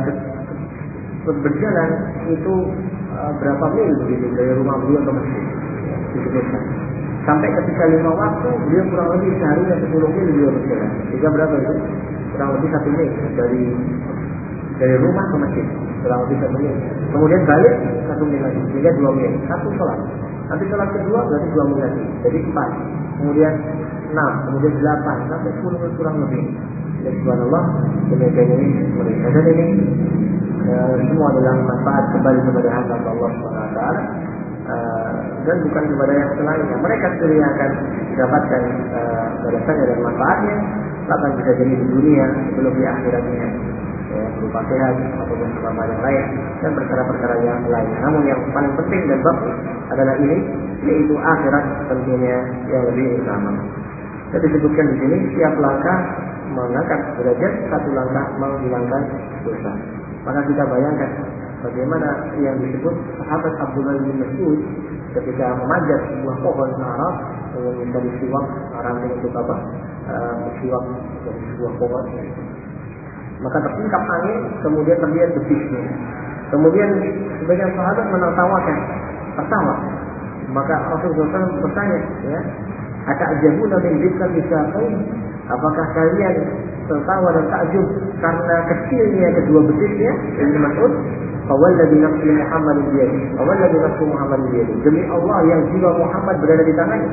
berjalan itu uh, berapa mil begitu dari rumah beliau ke masjid, disebutkan. Sampai ketika lima waktu, beliau kurang lebih seharinya sepuluh mil beliau berjalan. Jika berapa itu? kurang lebih satu mil dari dari rumah ke masjid, kurang lebih satu mil. Kemudian balik satu mil lagi, sehingga dua mil. Satu sholat. Nanti sholat kedua berarti dua mil lagi, jadi empat. Kemudian enam, kemudian delapan, sampai sepuluh mil kurang lebih. Ya subhanallah, demikian ini mereka. Dan ini ya, semua adalah manfaat kembali kepada hamba Allah subhanahu wa taala. Uh, dan bukan kepada yang selainnya. Mereka sendiri akan mendapatkan uh, balasannya dan manfaatnya, bahkan bisa jadi di dunia sebelum di akhiratnya, ya, berupa sehat ataupun berupa yang lain dan perkara-perkara yang lain. Namun yang paling penting dan bagus adalah ini, yaitu akhirat tentunya yang lebih utama. Dan disebutkan di sini setiap langkah mengangkat derajat, satu langkah menghilangkan dosa. Maka kita bayangkan bagaimana yang disebut sahabat Abdullah bin Mas'ud ketika memanjat sebuah pohon Arab dengan mencari siwak, ranting itu apa? Uh, siwak dari sebuah pohon. Maka tersingkap angin, kemudian terlihat betisnya. Kemudian sebagian sahabat menertawakan, tertawa. Maka Rasulullah shallallahu alaihi wasallam bertanya, ya, ata'jabuna min dzikri bisyaqain? Apakah kalian tertawa dan takjub karena kecilnya kedua betisnya? Ibnu Mas'ud, fawalladzi nafsi Muhammadin biyadihi, fawalladzi nafsi Muhammadin biyadihi. Demi Allah yang jiwa Muhammad berada di tangannya.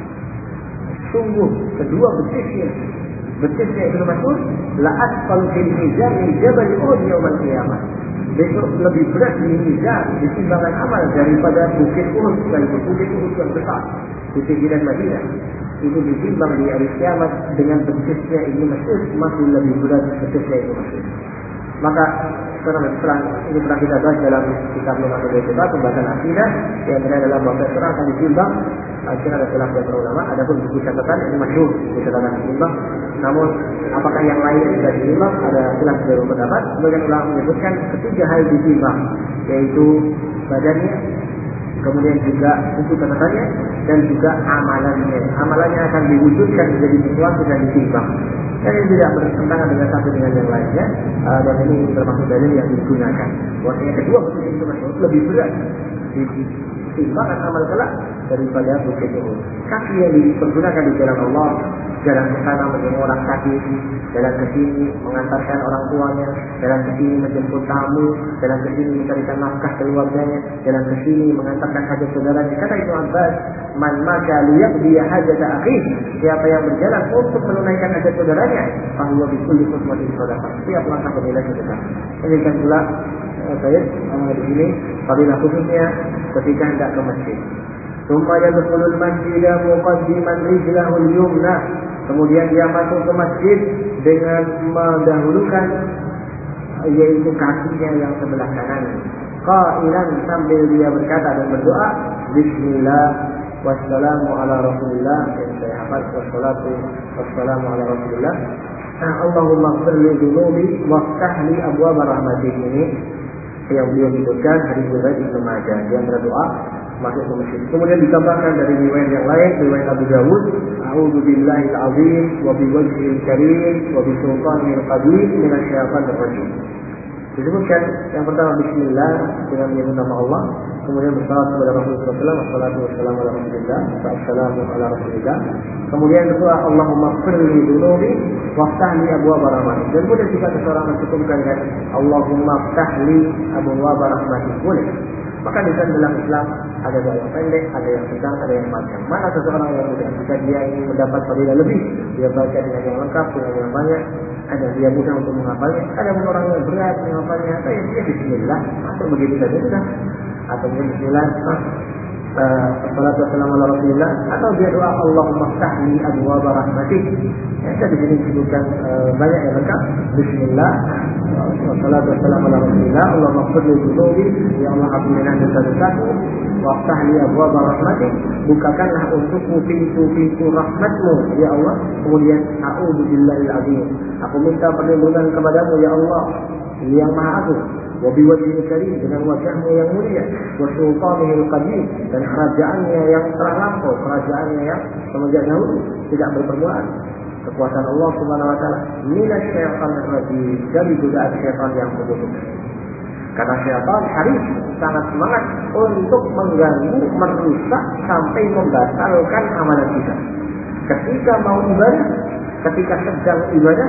Sungguh kedua betisnya, betisnya Ibnu Mas'ud, la asqal fil mizan min jabal Uhud yaumil qiyamah. Besok lebih berat di mizan, di timbangan amal daripada bukit Uhud, sekalipun bukit Uhud yang besar di pinggiran Madinah. Itu ditimbang di hari kiamat dengan betisnya Ibnu Mas'ud, masih lebih berat betisnya Ibnu Mas'ud. Maka sekarang terang ini pernah kita bahas dalam kitab Lumatul Kita pembahasan akidah yang benar dalam bahasa terang akan ditimbang. Akhirnya ada khilaf dari ulama. Adapun buku catatan ini masyhur dikatakan ditimbang. Namun apakah yang lain tidak ditimbang? Ada khilaf dari pendapat. Sebagian ulama menyebutkan ketiga hal ditimbang, yaitu badannya, kemudian juga buku catatannya, dan juga amalannya. Amalannya akan diwujudkan menjadi sesuatu dan ditimbang. Dan ini tidak bertentangan dengan satu dengan yang lainnya, uh, dan ini termasuk dalil yang digunakan. Maksudnya kedua betul itu masuk lebih berat di timbangan amal kelak daripada bukit Uhud. Kaki yang dipergunakan di jalan Allah, jalan ke sana menjenguk orang sakit, jalan ke sini mengantarkan orang tuanya, jalan ke sini menjemput tamu, jalan ke sini mencarikan nafkah keluarganya, jalan ke sini mengantarkan hajat saudaranya. Kata Ibnu Abbas, man maka liyaqdi hajat akhih, siapa yang berjalan untuk menunaikan hajat saudaranya, fahuwa bi kulli khutwatin shadaqah. Setiap langkah bernilai sedekah. Ini kan pula saya uh, di sini fadilah khususnya ketika hendak ke masjid. Tsumma yadkhulul masjida muqaddiman rijlahul yumna. Kemudian dia masuk ke masjid dengan mendahulukan yaitu kakinya yang sebelah kanan. Qailan, sambil dia berkata dan berdoa, bismillah wassalamu ala rasulillah. Yang saya hafal, wassalatu wassalamu ala rasulillah. Nah, Allahumma ighfir li dhunubi waftah li abwaab rahmatik. Ini yang beliau sebutkan dari riwayat Ibnu Majah. Dia berdoa masuk ke masjid. Kemudian ditambahkan dari riwayat yang lain, riwayat Abu Dawud, a'udzu billahil azim wa bi wajhil karim wa bi sultanil qadim minasy syaithanir rajim. Disebutkan yang pertama bismillah dengan menyebut nama Allah, kemudian bersalawat kepada Rasulullah sallallahu alaihi wasallam, wassalatu wassalamu ala rasulillah, wassalamu ala rasulillah. Kemudian berdoa Allahumma ighfir li dhunubi waftah li abwaab rahmatik. Dan kemudian jika seseorang mencukupkan dengan Allahumma iftah li abwaab rahmatik, boleh. Maka di dalam Islam ada doa yang pendek, ada yang sedang, ada yang panjang. Mana seseorang yang mudah? Jika dia ingin mendapat fadilah lebih, dia baca dengan yang lengkap, dengan yang banyak. Ada dia mudah untuk menghafalnya. Ada orang yang berat menghafalnya. Atau yang dia bismillah, atau begitu saja sudah. Atau dia bismillah, Assalatu wassalamu ala rasulillah, atau dia doa Allahumma iftah li abwaab rahmatik. Ya, di sini disebutkan uh, banyak yang lengkap. Bismillah, wassalatu wassalamu ala rasulillah, Allahumma ighfir li dhunubi, ya Allah ampunilah dosa-dosaku, waftah li abwaab rahmatik, bukakanlah untukku pintu-pintu rahmatmu ya Allah. Kemudian a'udzu billahil azim, aku minta perlindungan kepadamu ya Allah yang maha agung, wa bi wajhil karim, dengan wajahmu yang mulia, wa sultanil qadim, dan kerajaannya yang telah lampau, kerajaannya yang semenjak dahulu tidak berpermulaan, kekuasaan Allah Subhanahu wa taala, minasy syaithanir rajim, dari godaan syaitan yang mengutuk. Karena syaitan haris, sangat semangat untuk mengganggu, merusak sampai membatalkan amalan kita. Ketika mau ibadah, ketika sedang ibadah,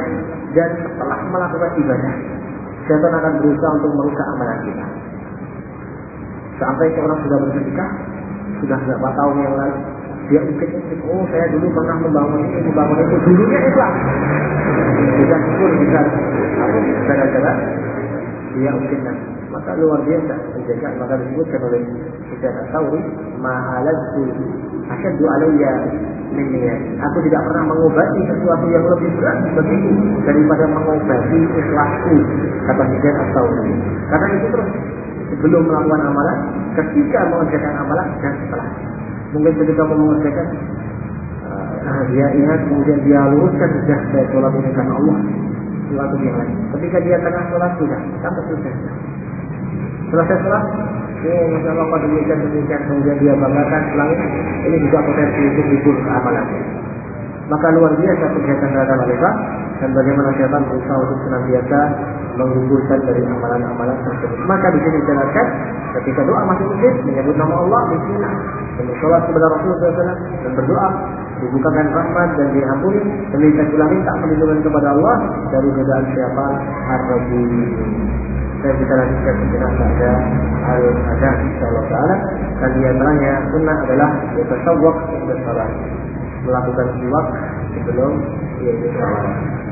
Dan setelah melakukan ibadah, syaitan akan berusaha untuk merusak amalan kita. Sampai seorang sudah bersedekah, sudah berapa tahun yang lalu, dia mungkin, oh saya dulu pernah membangun ini, membangun itu, dulunya Islam. Sudah syukur bisa, apa, gara-gara dia mungkin maka luar biasa menjaga. Maka disebutkan oleh Sufyan Ats-Tsauri, ma'alatu asyaddu alayya min niyat. Aku tidak pernah mengobati sesuatu yang lebih berat bagiku daripada mengobati ikhlasku, kata Sufyan Ats-Tsauri. Karena itu terus sebelum melakukan amalan, ketika mengerjakan amalan, dan setelah. Mungkin ketika mau mengerjakan uh, dia ingat, kemudian dia luruskan, sudah saya sholat ini karena Allah, sesuatu yang lain. Ketika dia tengah sholat, sudah sampai selesai. Selesai sholat, oh masya Allah pada demikian demikian, kemudian dia banggakan selang ini juga potensi untuk hibur amalannya. Maka luar biasa kegiatan terhadap mereka, dan bagaimana syaitan berusaha untuk senantiasa menggugurkan dari amalan-amalan tersebut. Maka di sini dijelaskan ketika doa masih wajib menyebut nama Allah, bismillah, dan bersolat kepada Rasulullah shallallahu alaihi wasallam dan berdoa dibukakan rahmat dan diampuni, dan kita pula minta perlindungan kepada Allah dari godaan syaitan ar-rajim. Saya kita lanjutkan sejenak pada ayat ada insyaallah taala. Dan di antaranya sunnah adalah yatasawwaq inda shalah, melakukan siwak sebelum yaitu salat.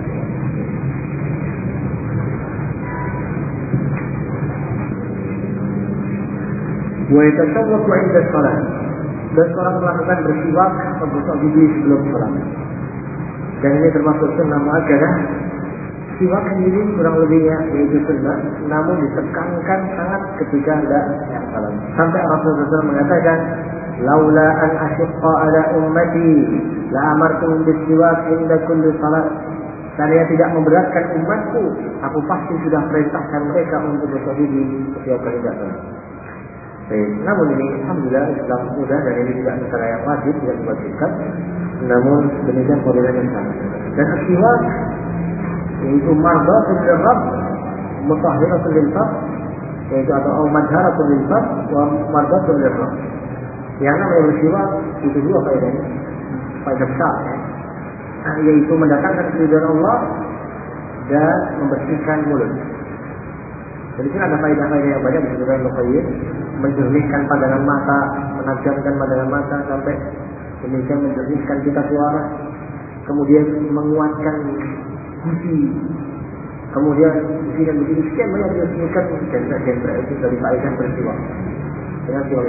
Wa yatasawwaq inda shalah, dan seorang melakukan bersiwak atau gosok gigi sebelum salat. Dan ini termasuk sunnah muakkadah. Siwak sendiri kurang lebihnya yaitu sunnah, namun ditekankan sangat ketika hendak salat. Sampai Rasulullah shallallahu alaihi wasallam mengatakan, laula an asyqa ala ummati la amartum bis-siwak inda kulli salat. Saya tidak memberatkan umatku, aku pasti sudah perintahkan mereka untuk gosok gigi setiap kali datang. Baik, namun ini alhamdulillah Islam mudah, dan ini tidak perkara yang wajib, tidak diwajibkan. Namun demikian fadilahnya sama. Dan siwak yaitu mardatun lil-rabb, mutahhiratun lil-fam, yaitu atau madharatun lil-fam wa mardatun lil-rabb. Yang namanya bersiwak itu dua faedahnya, faedah besar, ya. Nah, yaitu mendatangkan keridhaan Allah dan membersihkan mulut. Jadi sini ada faedah-faedah yang banyak disebutkan oleh Qayyim, menjernihkan pandangan mata, menajamkan pandangan mata sampai demikian menjernihkan kita suara, kemudian menguatkan gusi, kemudian gusi dan begini sekian banyak disebutkan jentra-jentra itu dari faedah bersiwak dengan siwak.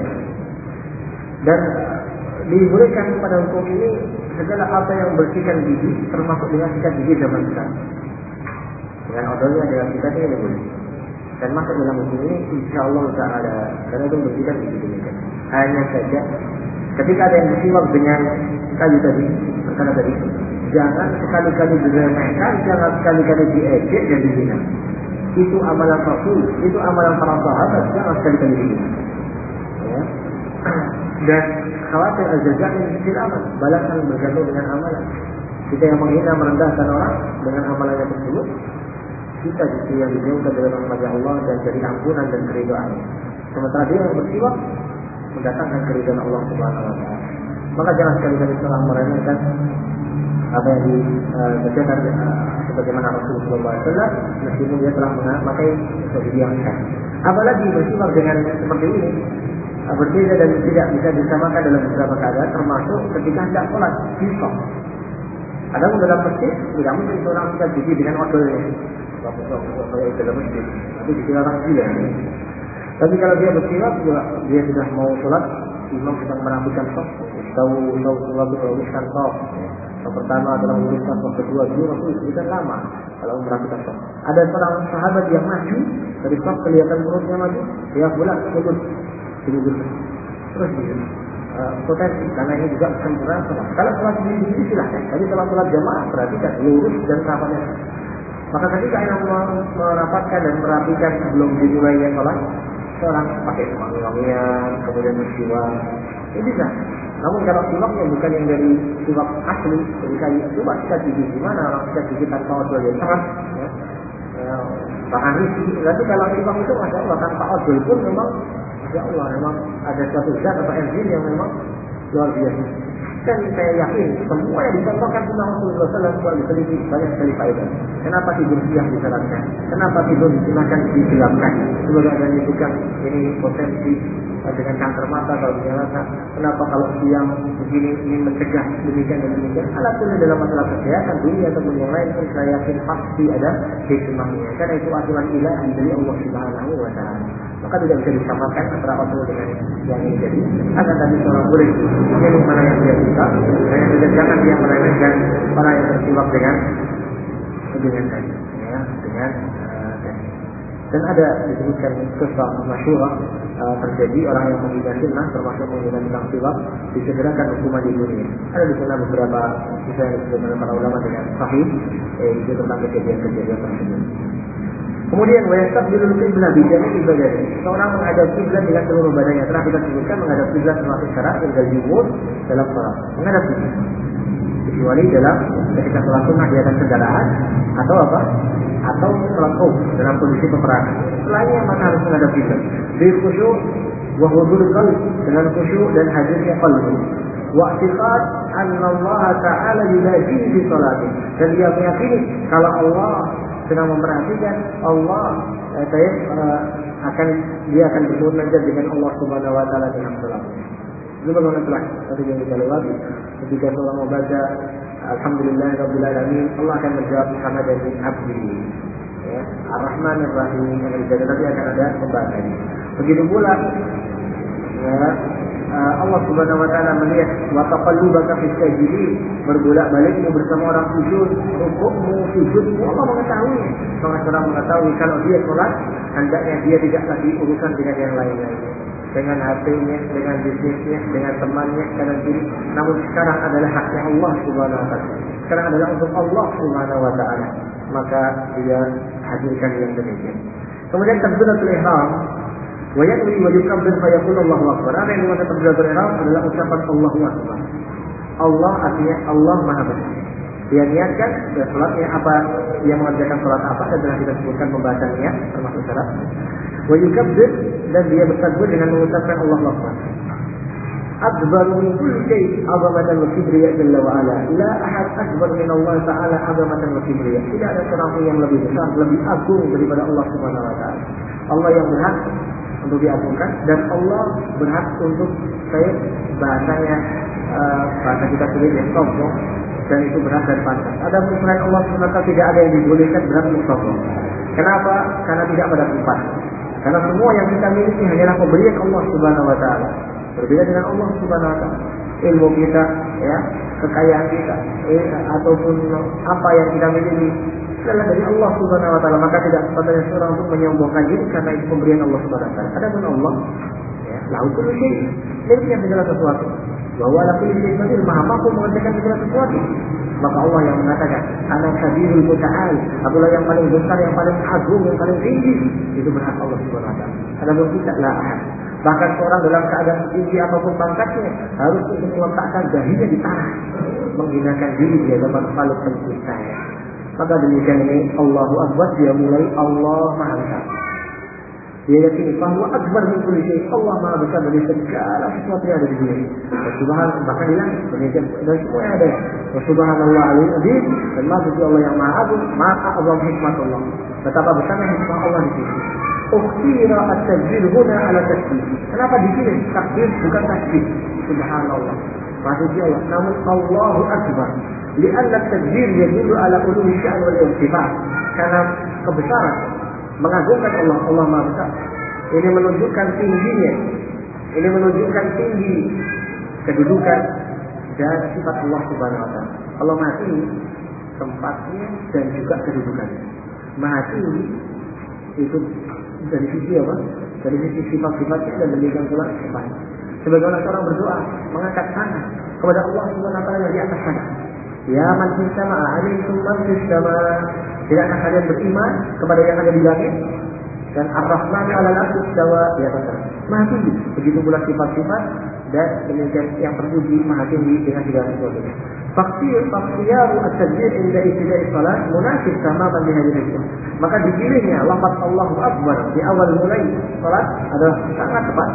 Dan dibolehkan pada hukum ini segala apa yang membersihkan gigi, termasuk dengan sikat gigi zaman sekarang. Dengan odolnya, dengan sikatnya ini boleh. Dan masuk dalam hukum ini insya Allah taala, karena itu membersihkan gigi demikian. Hanya saja ketika ada yang bersiwak dengan kayu tadi, perkara tadi, jangan sekali-kali diremehkan, jangan sekali-kali diejek dan dihina. Itu amalan Rasul, itu amalan para sahabat, jangan sekali-kali dihina. Ya. Dan khawatir al-jazaa' fil amal, balasan bergantung dengan amalan. Kita yang menghina, merendahkan orang dengan amalannya tersebut, kita justru yang dijauhkan dari rahmat Allah dan dari ampunan dan keridhaan. Sementara dia yang bersiwak mendatangkan keridhaan Allah Subhanahu wa taala. Maka jangan sekali-kali salah meremehkan apa yang dibacakan uh, sebagaimana Rasulullah shallallahu alaihi wasallam, meskipun dia telah memakai sesuatu yang sah. Apalagi bersiwak dengan seperti ini berbeda dan tidak bisa disamakan dalam beberapa keadaan, termasuk ketika hendak sholat di shaf. Ada dalam masjid tidak mungkin seorang sikat gigi dengan odolnya, kayak dalam masjid, nanti dikira orang gila. Tapi kalau dia bersiwak, dia sudah mau sholat, imam sedang merapikan shaf, tahu tahu sholat itu meluruskan shaf. Yang pertama adalah meluruskan shaf, kedua dulu Rasul sebutkan lama kalau merapikan shaf. Ada seorang sahabat yang maju dari shaf, kelihatan perutnya maju, dia pulang mundur. Terus uh, potensi, karena ini juga kesempurnaan sholat. Kalau sholat sendiri silahkan, tapi kalau sholat jamaah perhatikan lurus dan rapatnya. Maka ketika yang merapatkan dan merapikan sebelum dimulainya sholat, seorang pakai wangi-wangian, kemudian bersiwak, ini bisa. Namun kalau siwaknya bukan yang dari siwak asli, dari kayu, coba sikat gigi gimana orang sikat gigi tanpa odol yang sangat, ya, ya, bahkan risih. Lalu kalau siwak itu masya Allah tanpa odol pun memang, ya Allah, memang ada suatu zat atau enzim yang memang luar biasa. Dan saya yakin semua yang dicontohkan sunnah Rasulullah shallallahu alaihi wasallam diselidiki banyak sekali faedah. Kenapa tidur siang disarankan? Kenapa tidur disunahkan digelapkan? Semoga ada tukang ini potensi dengan kanker mata kalau dinyalakan. Kenapa kalau siang begini ini mencegah demikian dan demikian? Alhamdulillah dalam masalah kesehatan dunia ataupun yang lain pun saya yakin pasti ada hikmahnya. Karena itu aturan ilahi dari Allah Subhanahu wa Ta'ala. Maka tidak bisa disamakan antara Rasul dengan yang ini jadi. Akan tadi seorang murid ini mana yang dia suka, dan yang jangan dia meremehkan mana yang terjebak dengan dengan tadi, ya, dengan uh, tadi. Dan ada disebutkan kisah masyhurah uh, terjadi orang yang menghina sunnah termasuk menghina tentang silap disegerakan hukuman di dunia. Ada di sana beberapa kisah yang disebutkan oleh para ulama dengan sahih, eh, itu tentang kejadian-kejadian tersebut. Kemudian wayasab bilul qiblah bijami ibadah. Seorang menghadap kiblat dengan seluruh badannya. Telah kita sebutkan menghadap kiblat termasuk syarat yang jumhur dalam salat. Menghadap kiblat. Kecuali dalam ketika salat sunnah di atas kendaraan atau apa? Atau salat khuf dalam kondisi peperangan. Selainnya maka harus menghadap kiblat. Bi khusyuk wa hudurul qalb, dengan khusyuk dan hadirnya qalbu. Wa i'tiqad anna Allah Ta'ala yunajihi fi salati. Dan dia meyakini kalau Allah sedang memperhatikan Allah eh, saya uh, akan dia akan bermunajat dengan Allah Subhanahu wa Ta'ala dalam salat. Itu bagaimana telah tadi yang kita lewati ketika seorang membaca Alhamdulillahirabbil alamin, Allah akan menjawab hamadani abdi, ya, Ar-Rahman Ar-Rahim, yang dijadi nanti akan ada pembahasannya. Begitu pula ya, uh, Allah Subhanahu wa Ta'ala melihat wa taqallubaka fis sajidin, berbolak-balikmu bersama orang sujud, rukukmu, sujudmu, Allah mengetahui. Seorang mengetahui kalau dia sholat, hendaknya dia tidak lagi urusan dengan yang lain-lainnya, dengan H P-nya, dengan bisnisnya, dengan temannya, kanan kiri. Namun sekarang adalah haknya Allah Subhanahu wa Ta'ala. Sekarang adalah untuk Allah Subhanahu wa Ta'ala. Maka dia hadirkan yang demikian. Kemudian takbiratul ihram, wa yanwi wa yukabbir fa yaqulu Allahu akbar. Apa yang dimaksud takbiratul ihram adalah ucapan Allahu akbar. Allah artinya Allah Maha Besar. Dia niatkan ya, salatnya apa, dia mengerjakan salat apa, dan telah kita sebutkan pembahasannya termasuk syarat. Wa yukabbir, dan dia bertakbir dengan mengucapkan Allahu akbar. Akbar min kulli shay 'azamatan wa kibriya jalla wa ala. La ahad akbar min Allah Ta'ala 'azamatan wa kibriya. Tidak ada seorang pun yang lebih besar, lebih agung daripada Allah Subhanahu wa Ta'ala. Allah yang berhak untuk diagungkan, dan Allah berhak untuk saya bahasanya uh, bahasa kita sendiri yang sombong, dan itu berat dan pantas. Ada selain Allah Subhanahu wa Ta'ala tidak ada yang dibolehkan berat untuk sombong. Kenapa? Karena tidak pada tempat. Karena semua yang kita miliki hanyalah pemberian Allah Subhanahu wa Ta'ala. Berbeda dengan Allah Subhanahu wa Ta'ala. Ilmu kita, ya, kekayaan kita, eh, ataupun apa yang kita miliki adalah dari Allah Subhanahu wa Ta'ala. Maka tidak sepatutnya seorang untuk menyombongkan diri karena itu pemberian Allah Subhanahu wa Ta'ala. Adapun Allah, ya, lahu kullu syai', miliknya segala sesuatu. Wa huwa ala kulli syai'in qadir, Maha mampu mengerjakan segala sesuatu. Maka Allah yang mengatakan, Ana kabirul muta'al, akulah yang paling besar, yang paling agung, yang paling tinggi. Itu berhak Allah Subhanahu wa Ta'ala. Adapun kita la ahad. Bahkan seorang dalam keadaan tinggi apapun pangkatnya harus untuk meletakkan dahinya di tanah, menghinakan diri di hadapan Khaliq penciptanya. Maka demikian ini Allahu Akbar, dia mulai Allah Maha Besar. Dia yakini bahwa akbar min kulli syai', Allah Maha Besar dari segala sesuatu yang ada di dunia. Subhanallah, bahkan di langit, demikian dan semua yang ada. Subhanallah al-azim, dan Maha Suci Allah yang Maha Agung, Maha Azam hikmatullah. Betapa besarnya hikmah Allah di sini. Ukhtira at-takbir huna ala tasbih. Kenapa dipilih takbir bukan tasbih? Subhanallah, Maha Suci Allah. Namun Allahu Akbar, lianna at-takbir yadullu ala ulumi sya'n wal irtifaa. Karena kebesaran, mengagungkan Allah, Allah Maha Besar. Ini menunjukkan tingginya, ini menunjukkan tinggi kedudukan dan sifat Allah Subhanahu wa Ta'ala. Allah Maha tinggi tempatnya dan juga kedudukannya. Maha tinggi itu dari sisi apa? Dari sisi sifat-sifatnya dan demikian pula sifatnya. Sebagaimana seorang berdoa mengangkat tangan kepada Allah Subhanahu wa Ta'ala yang di atas sana. Ya man fis sama', alimtum man fis sama'. Tidakkah kalian beriman kepada yang ada di langit? Dan Ar-Rahman 'alal 'arsy istawa, di atas sana. Maha tinggi. Begitu pula sifat-sifat dan demikian yang terpuji Maha tinggi dengan segala sesuatunya. Faktir, faktiyaru at-takbir inda ibtida'i salat munasib tamaman li hadhihi al-sunnah. Maka dipilihnya lafaz Allahu Akbar di awal mulai salat adalah sangat tepat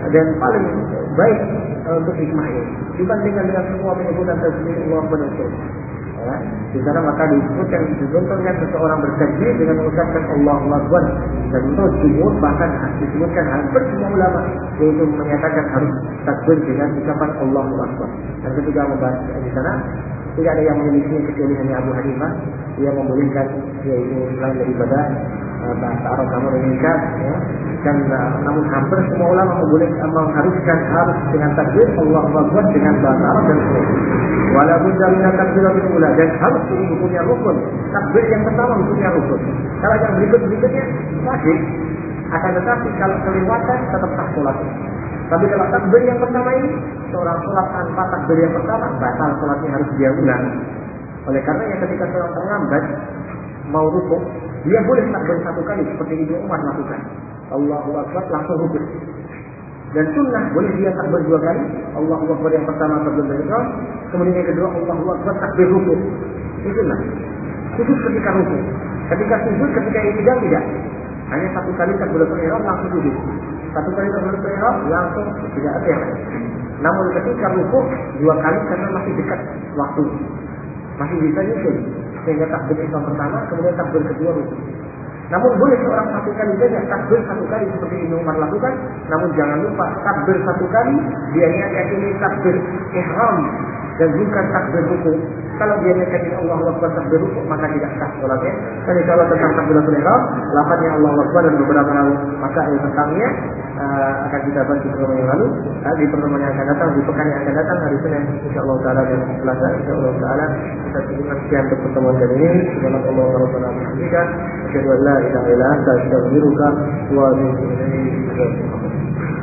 dan paling baik untuk hikmah ini dibandingkan dengan semua penyebutan tasbih Allah benar. Ya, di sana maka disebutkan disebutkan seseorang bertakbir dengan mengucapkan Allahu Akbar, dan menurut jumhur bahkan disebutkan hampir semua ulama yaitu menyatakan harus takbir dengan ucapan Allahu Akbar. Dan ketika membahas di sana tidak ada yang menyelisih kecuali hanya Abu Hanifah yang membolehkan yaitu selain daripada uh, bahasa Arab namun Indonesia ya. Dan uh, namun hampir semua ulama membolehkan mengharuskan harus dengan takbir Allahu Akbar dengan bahasa Arab dan Indonesia. Walaupun dari takbiratul ula, dan harus punya rukun. Takbir yang pertama punya rukun. Kalau yang berikut-berikutnya masih akan, tetapi kalau kelewatan tetap sah sholatnya. Tapi kalau takbir yang pertama ini, seorang sholat tanpa takbir yang pertama, batal sholatnya, harus dia ulang. Oleh karena yang ketika seorang terlambat mau rukuk, dia boleh takbir satu kali seperti Ibnu Umar lakukan. Allahu Akbar langsung rukuk. Dan sunnah boleh dia takbir dua kali. Allahu Akbar yang pertama takbir ihram, kemudian yang kedua Allahu Akbar takbir rukuk. Itu sunnah. Khusus ketika rukuk. Ketika sujud, ketika i'tidal tidak. Hanya satu kali takbir ihram langsung sujud. Satu kali takbir ihram langsung tidak ada yang lain. Namun ketika rukuk dua kali karena masih dekat waktu. Masih bisa nyusul. Sehingga takbir ihram pertama, kemudian takbir kedua rukuk. Namun boleh seorang satu kali saja takbir satu kali seperti Ibnu Umar lakukan. Namun jangan lupa takbir satu kali dia niatkan ini takbir ihram dan bukan takbir rukuk. Kalau dia niatkan Allahu Akbar takbir rukuk maka tidak sah salatnya. Dan insyaallah tentang takbiratul ihram, lafaznya Allahu Akbar dan beberapa masail tentangnya uh, akan kita bahas di pertemuan yang lalu, uh, di pertemuan yang akan datang, di pekan yang akan datang hari Senin insyaallah taala dan Selasa insyaallah taala kita cukupkan sekian untuk pertemuan kali ini. Subhanallah wa bihamdihi, asyhadu an la ilaha illa anta, astaghfiruka wa atubu ilaik.